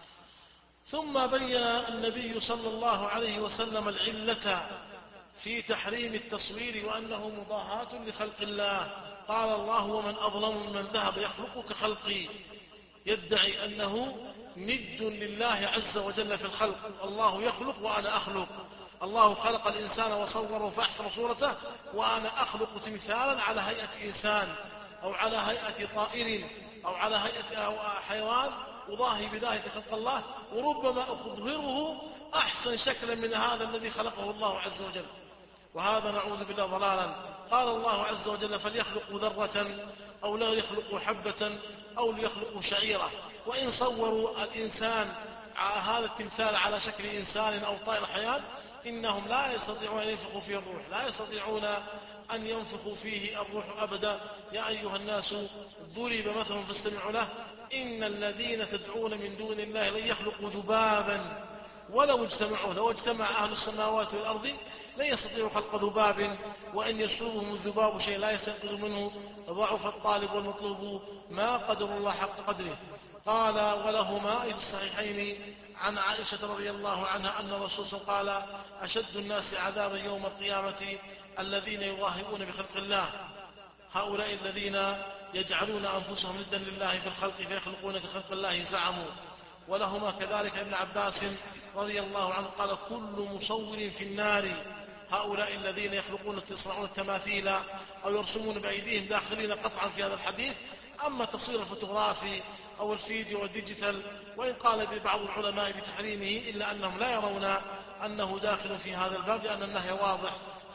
ثم بين النبي صلى الله عليه وسلم العلة في تحريم التصوير وأنه مضاهاة لخلق الله. قال الله ومن أظلم ممن ذهب يخلق كخلقي، يدعي أنه ند لله عز وجل في الخلق. الله يخلق وأنا أخلق، الله خلق الإنسان وصوره فأحسن صورته وأنا أخلق تمثالا على هيئة إنسان أو على هيئة طائر أو على هيئة حيوان أضاهي بذلك خلق الله، وربما أظهره أحسن شكلا من هذا الذي خلقه الله عز وجل، وهذا نعوذ بالله ضلالا. قال الله عز وجل فليخلقوا ذرة أو لا يخلقوا حبة أو ليخلقوا شعيرة. وإن صوروا الإنسان هذا التمثال على شكل إنسان أو طائر حيوان إنهم لا يستطيعون أن ينفخوا فيه الروح، لا يستطيعون أن ينفخوا فيه الروح أبدا. يا أيها الناس ضرب مثل فاستمعوا له إن الذين تدعون من دون الله لن يخلقوا ذبابا ولو اجتمعوا، لو اجتمع أهل السماوات والأرض لن يستطيعوا خلق ذباب وإن يسلبهم الذباب شيء لا يستنقذ منه ضعف الطالب والمطلوب ما قدر الله حق قدره. قال ولهما في الصحيحين عن عائشة رضي الله عنها أن الرسول قال أشد الناس عذابا يوم القيامة الذين يظاهرون بخلق الله، هؤلاء الذين يجعلون أنفسهم ندا لله في الخلق فيخلقون كخلق الله زعموا. ولهما كذلك ابن عباس رضي الله عنه قال كل مصور في النار، هؤلاء الذين يخلقون يصنعون التماثيل أو يرسمون بأيديهم داخلين قطعا في هذا الحديث. أما تصوير الفوتوغرافي أو الفيديو والديجيتال وإن قال بعض العلماء بتحريمه إلا أنهم لا يرون أنه داخل في هذا الباب، لأن النهي واضح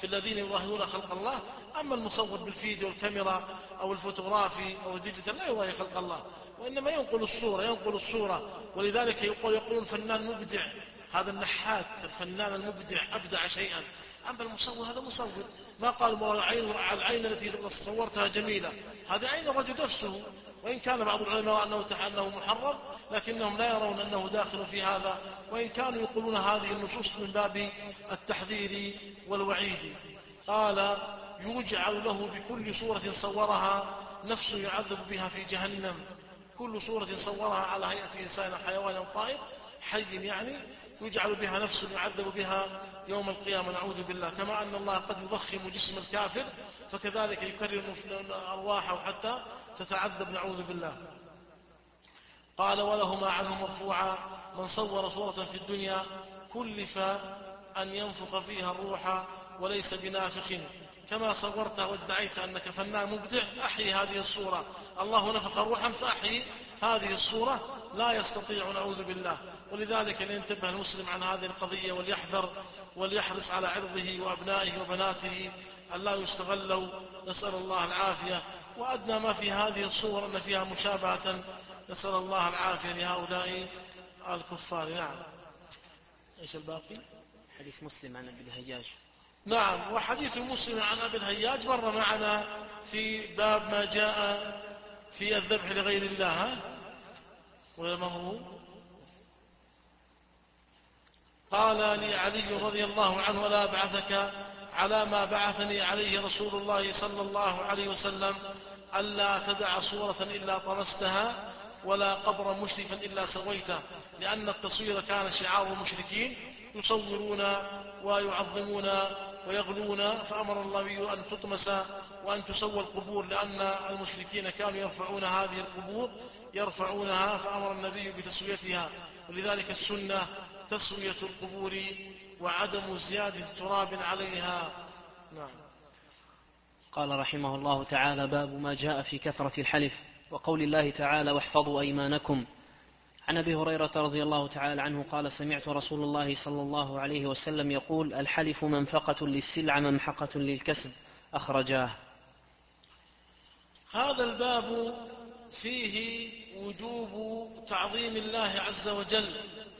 في الذين يظاهرون خلق الله. أما المصور بالفيديو والكاميرا أو الفوتوغرافي أو الديجيتال لا يظاهر خلق الله، وإنما ينقل الصورة ينقل الصورة ولذلك يقول يقولون فنان مبدع، هذا النحات الفنان المبدع أبدع شيئا. أما المصور هذا مصور، ما قال العين العين التي صورتها جميلة، هذا عين الرجل نفسه، وإن كان بعض العلماء أنه أنه محرم لكنهم لا يرون أنه داخل في هذا، وإن كانوا يقولون هذه النصوص من باب التحذير والوعيد. قال يجعل له بكل صورة صورها نفس يعذب بها في جهنم، كل صورة صورها على هيئة إنسان حيوان أو طائر حي يعني يجعل بها نفس يعذب بها يوم القيامة، نعوذ بالله. كما أن الله قد يضخم جسم الكافر فكذلك يكرر أرواحه حتى تتعذب، نعوذ بالله. قال ولهما عنه مرفوعا من صور صورة في الدنيا كلف أن ينفخ فيها الروح وليس بنافخ، كما صورتها وادعيت أنك فنان مبدع أحيي هذه الصورة، الله نفخ روحا فأحيي هذه الصورة، لا يستطيع، نعوذ بالله. ولذلك لينتبه المسلم عن هذه القضية وليحذر وليحرص على عرضه وأبنائه وبناته أن لا يستغلوا، نسأل الله العافية. وأدنى ما في هذه الصور أن فيها مشابهة، نسأل الله العافية لهؤلاء الكفار. نعم. إيش الباقي؟ حديث مسلم عن أبي الهياج. نعم، وحديث مسلم عن أبي الهياج مر معنا في باب ما جاء في الذبح لغير الله. وما هو؟ قال لي علي رضي الله عنه ولا أبعثك على ما بعثني عليه رسول الله صلى الله عليه وسلم ألا تدع صورة إلا طمستها ولا قبرا مشرفا إلا سويته، لأن التصوير كان شعار المشركين يصورون ويعظمون ويغلون، فأمر الله أن تطمس وأن تسوى القبور، لأن المشركين كانوا يرفعون هذه القبور يرفعونها، فأمر النبي بتسويتها. ولذلك السنة تسوية القبور وعدم زيادة تراب عليها. نعم. قال رحمه الله تعالى باب ما جاء في كثرة الحلف وقول الله تعالى واحفظوا أيمانكم. عن أبي هريرة رضي الله تعالى عنه قال سمعت رسول الله صلى الله عليه وسلم يقول الحلف منفقة للسلع ممحقة للكسب، أخرجاه. هذا الباب فيه وجوب تعظيم الله عز وجل،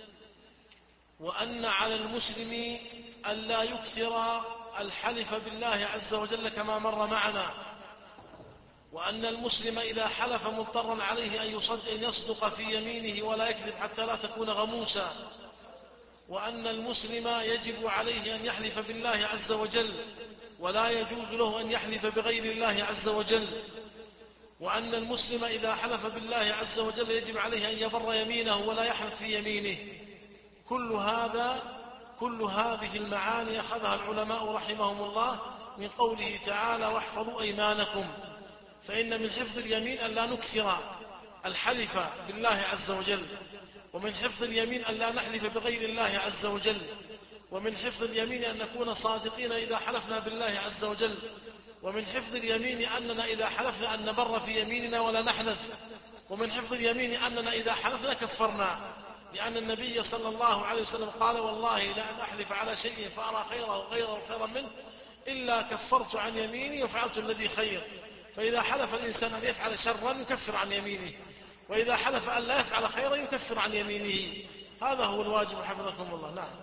وأن على المسلم ألا يكثر الحلف بالله عز وجل كما مر معنا، وأن المسلم إذا حلف مضطرا عليه أن يصدق في يمينه ولا يكذب حتى لا تكون غموسا، وأن المسلم يجب عليه أن يحلف بالله عز وجل ولا يجوز له أن يحلف بغير الله عز وجل، وأن المسلم إذا حلف بالله عز وجل يجب عليه أن يبر يمينه ولا يحلف في يمينه. كل هذا كل هذه المعاني أخذها العلماء رحمهم الله من قوله تعالى واحفظوا أيمانكم، فإن من حفظ اليمين أن لا نكثر الحلف بالله عز وجل، ومن حفظ اليمين أن لا نحلف بغير الله عز وجل، ومن حفظ اليمين أن نكون صادقين إذا حلفنا بالله عز وجل، ومن حفظ اليمين أننا إذا حلفنا أن نبر في يميننا ولا نحلف، ومن حفظ اليمين أننا إذا حلفنا كفرنا، لأن النبي صلى الله عليه وسلم قال والله لأن أحلف على شيء فأرى خيره غيره خيرا منه إلا كفرت عن يميني وفعلت الذي خير. فإذا حلف الإنسان أن يفعل شرا يكفر عن يمينه، وإذا حلف أن لا يفعل خيرا يكفر عن يمينه. هذا هو الواجب حفظكم الله. نعم.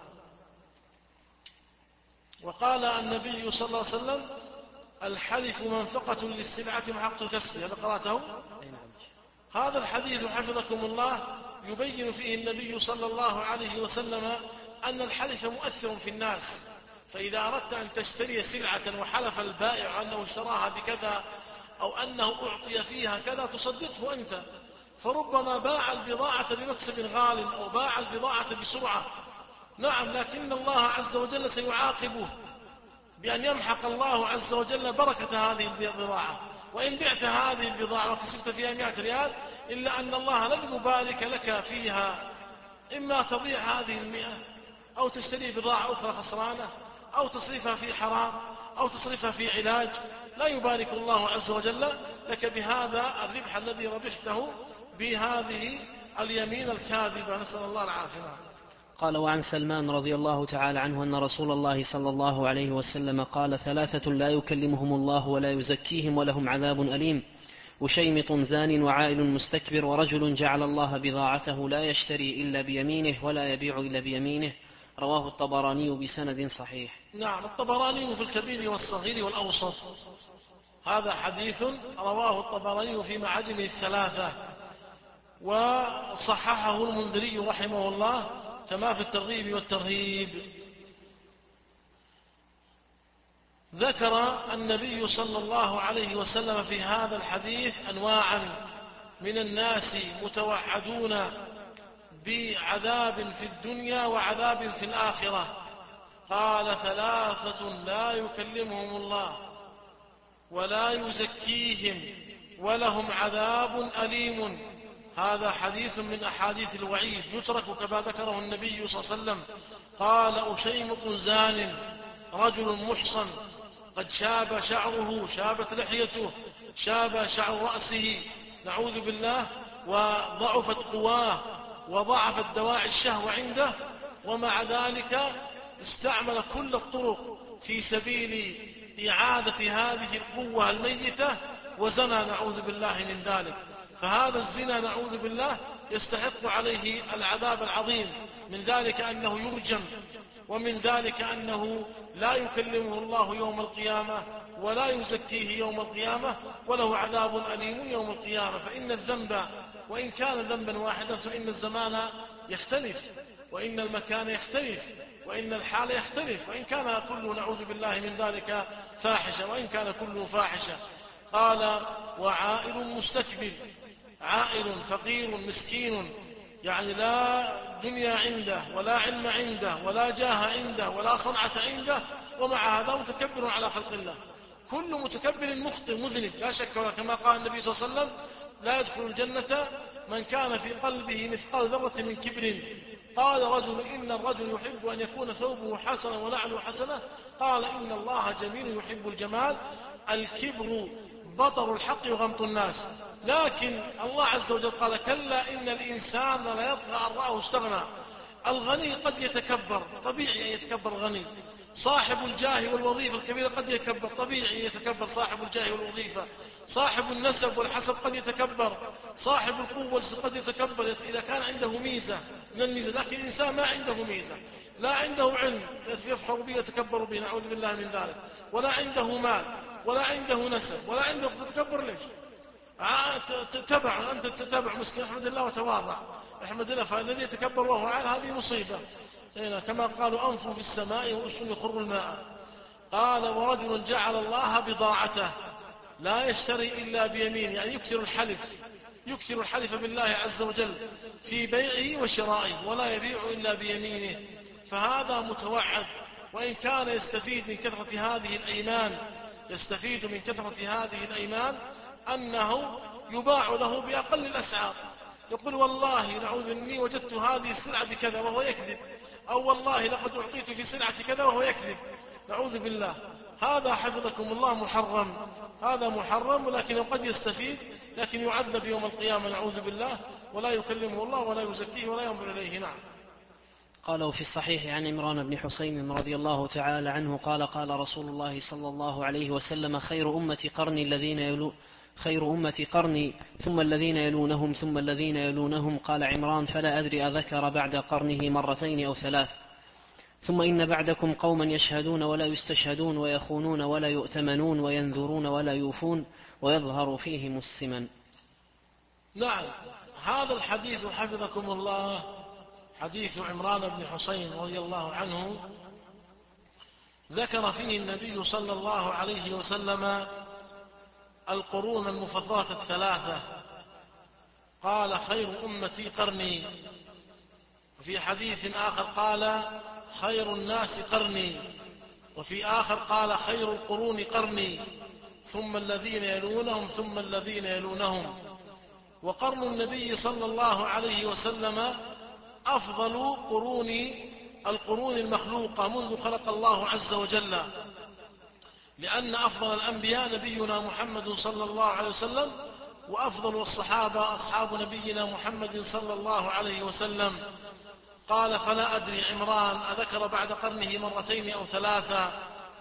وقال النبي صلى الله عليه وسلم الحلف منفقة للسلعة محقة الكسب، هذا قرأته. هذا الحديث حفظكم الله يبين فيه النبي صلى الله عليه وسلم أن الحلف مؤثر في الناس، فإذا أردت أن تشتري سلعة وحلف البائع أنه اشتراها بكذا أو أنه أعطي فيها كذا تصدقه أنت، فربما باع البضاعة بمكسب غال أو باع البضاعة بسرعة. نعم، لكن الله عز وجل سيعاقبه بأن يمحق الله عز وجل بركة هذه البضاعة، وإن بعت هذه البضاعة وكسبت فيها مئة ريال إلا أن الله لن يبارك لك فيها، إما تضيع هذه المئة أو تشتري بضاعة أخرى خسرانة أو تصرفها في حرام أو تصرفها في علاج، لا يبارك الله عز وجل لك بهذا الربح الذي ربحته بهذه اليمين الكاذبة، نسأل الله العافية. قال: وعن سلمان رضي الله تعالى عنه أن رسول الله صلى الله عليه وسلم قال: ثلاثة لا يكلمهم الله ولا يزكيهم ولهم عذاب أليم: وشيمط زان وعائل مستكبر ورجل جعل الله بضاعته لا يشتري إلا بيمينه ولا يبيع إلا بيمينه. رواه الطبراني بسند صحيح. نعم، الطبراني في الكبير والصغير والأوسط. هذا حديث رواه الطبراني في معاجمه الثلاثة، وصححه المنذري رحمه الله كما في الترغيب والترهيب. ذكر النبي صلى الله عليه وسلم في هذا الحديث أنواعا من الناس متوعدون بعذاب في الدنيا وعذاب في الآخرة. قال: ثلاثة لا يكلمهم الله ولا يزكيهم ولهم عذاب أليم. هذا حديث من أحاديث الوعيد يترك كما ذكره النبي صلى الله عليه وسلم. قال: أشيمط زان، رجل محصن قد شاب شعره، شابت لحيته، شاب شعر رأسه، نعوذ بالله، وضعفت قواه وضعفت دواعي الشهوة عنده، ومع ذلك استعمل كل الطرق في سبيل إعادة هذه القوة الميتة وزنى، نعوذ بالله من ذلك. فهذا الزنا نعوذ بالله يستحق عليه العذاب العظيم. من ذلك أنه يرجم، ومن ذلك أنه لا يكلمه الله يوم القيامة ولا يزكيه يوم القيامة وله عذاب أليم يوم القيامة. فإن الذنب وإن كان ذنبا واحدا فإن الزمان يختلف، وإن المكان يختلف، وإن الحال يختلف، وإن كان كله نعوذ بالله من ذلك فاحشة، وإن كان كله فاحشة. قال: وعائل مستكبر، عائل فقير مسكين، يعني لا دنيا عنده ولا علم عنده ولا جاه عنده ولا صنعة عنده، ومع هذا متكبر على خلق الله. كل متكبر مخطئ مذنب لا شك، كما قال النبي صلى الله عليه وسلم: لا يدخل الجنة من كان في قلبه مثقال ذرة من كبر. قال رجل: إن الرجل يحب أن يكون ثوبه حسنا ونعله حسنة. قال: إن الله جميل يحب الجمال. الكبر بطر الحق وغمط الناس. لكن الله عز وجل قال: كلا إن الإنسان لا يطغى أن رآه استغنى. الغني قد يتكبر، طبيعي أن يتكبر الغني. صاحب الجاه والوظيفة الكبيرة قد يتكبر، طبيعي أن يتكبر صاحب الجاه والوظيفة. صاحب النسب والحسب قد يتكبر، صاحب القوة قد يتكبر إذا كان عنده ميزة من الميزة. لكن الإنسان ما عنده ميزة، لا عنده علم يفخر به يتكبر به، نعوذ بالله من ذلك، ولا عنده مال ولا عنده نسب ولا عنده، تتكبر ليش؟ تتبع أنت تتبع مسكين، احمد الله وتواضع، احمد الله. فالذي يتكبر وهو عال هذه مصيبة. كما قالوا: أنف في السماء وأس يخر الماء. قال: ورجل جعل الله بضاعته لا يشتري إلا بيمين، يعني يكثر الحلف، يكثر الحلف بالله عز وجل في بيعه وشرائه، ولا يبيع إلا بيمينه. فهذا متوعد، وإن كان يستفيد من كثرة هذه الأيمان، يستفيد من كثرة هذه الأيمان أنه يباع له بأقل الأسعار. يقول: والله نعوذ إني وجدت هذه السلعة بكذا وهو يكذب، أو والله لقد أعطيت في سلعة كذا وهو يكذب، نعوذ بالله. هذا حفظكم الله محرم، هذا محرم، ولكنه قد يستفيد، لكن يعذب يوم القيامة نعوذ بالله، ولا يكلمه الله ولا يزكيه ولا ينظر إليه. نعم. قالوا في الصحيح عن عمران بن حسين رضي الله تعالى عنه قال: قال رسول الله صلى الله عليه وسلم: خير أمة قرني الذين يلو خير أمة قرني ثم الذين يلونهم ثم الذين يلونهم. قال عمران: فلا أدري أذكر بعد قرنه مرتين أو ثلاث. ثم إن بعدكم قوما يشهدون ولا يستشهدون ويخونون ولا يؤتمنون وينذرون ولا يوفون ويظهر فيهم السمن. نعم، هذا الحديث حفظكم الله حديث عمران بن حسين رضي الله عنه ذكر فيه النبي صلى الله عليه وسلم القرون المفضلة الثلاثة. قال: خير أمتي قرني. وفي حديث آخر قال: خير الناس قرني. وفي آخر قال: خير القرون قرني ثم الذين يلونهم ثم الذين يلونهم. وقرن النبي صلى الله عليه وسلم أفضل قرون القرون المخلوقة منذ خلق الله عز وجل، لأن أفضل الأنبياء نبينا محمد صلى الله عليه وسلم، وأفضل الصحابة أصحاب نبينا محمد صلى الله عليه وسلم. قال فلا أدري عمران أذكر بعد قرنه مرتين أو ثلاثة.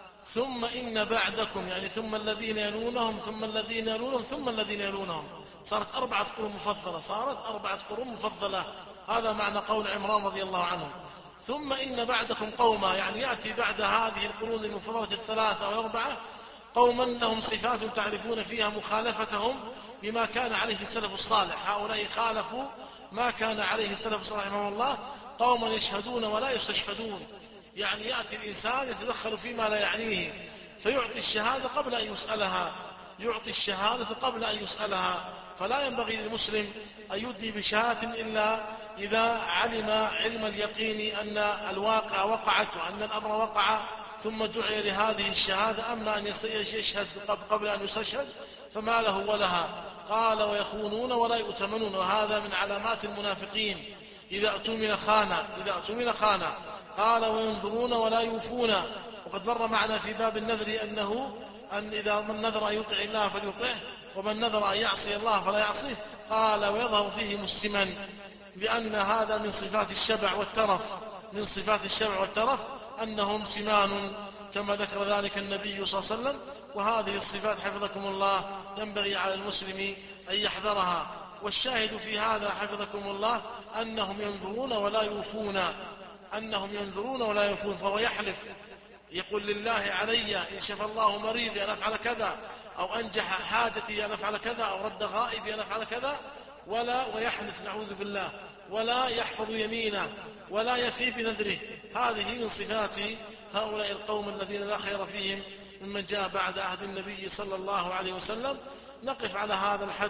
ثم إن بعدكم يعني ثم الذين يلونهم ثم الذين يلونهم ثم الذين يلونهم، صارت أربعة قرون مفضلة، صارت أربعة قرون مفضلة. هذا معنى قول عمران رضي الله عنه. ثم إن بعدكم قوما، يعني يأتي بعد هذه القرون المفضلة الثلاثة والأربعة قوما لهم صفات تعرفون فيها مخالفتهم بما كان عليه السلف الصالح. هؤلاء خالفوا ما كان عليه السلف الصالح رحمه الله، قوما يشهدون ولا يستشهدون، يعني يأتي الإنسان يتدخل فيما لا يعنيه فيعطي الشهادة قبل أن يسألها، يعطي الشهادة قبل أن يسألها. فلا ينبغي للمسلم أن يدي بشهادة إلا إذا علم علم اليقين أن الواقع وقعت وأن الأمر وقع ثم دعي لهذه الشهادة. أما أن يشهد قبل أن يستشهد فما له ولها. قال ويخونون ولا يؤتمنون، وهذا من علامات المنافقين، إذا أتمن خان، إذا أتمن خان. قال وينذرون ولا يوفون، وقد مر معنا في باب النذر أنه أن إذا من نذر أن يطع الله فليطعه ومن نذر أن يعصي الله فلا يعصيه. قال ويظهر فيهم السمن، لأن هذا من صفات الشبع والترف، من صفات الشبع والترف أنهم سمان كما ذكر ذلك النبي صلى الله عليه وسلم. وهذه الصفات حفظكم الله ينبغي على المسلم أن يحذرها. والشاهد في هذا حفظكم الله أنهم ينذرون ولا يوفون، أنهم ينذرون ولا يوفون. فهو يحلف يقول لله علي إن شفى الله مريضي أن أفعل كذا، أو أنجح حاجتي أن أفعل كذا، أو رد غائبي أن أفعل كذا، ولا ويحلف نعوذ بالله، ولا يحفظ يمينه ولا يفي بنذره. هذه من صفات هؤلاء القوم الذين لا خير فيهم ممن جاء بعد عهد النبي صلى الله عليه وسلم. نقف على هذا الحد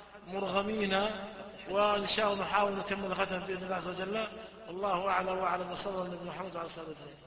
مرغمين، وإن شاء الله نحاول نكمل ختم بإذن الله عز وجل. والله أعلم وأعلم، وصلى الله على محمد وعلى آله وصحبه.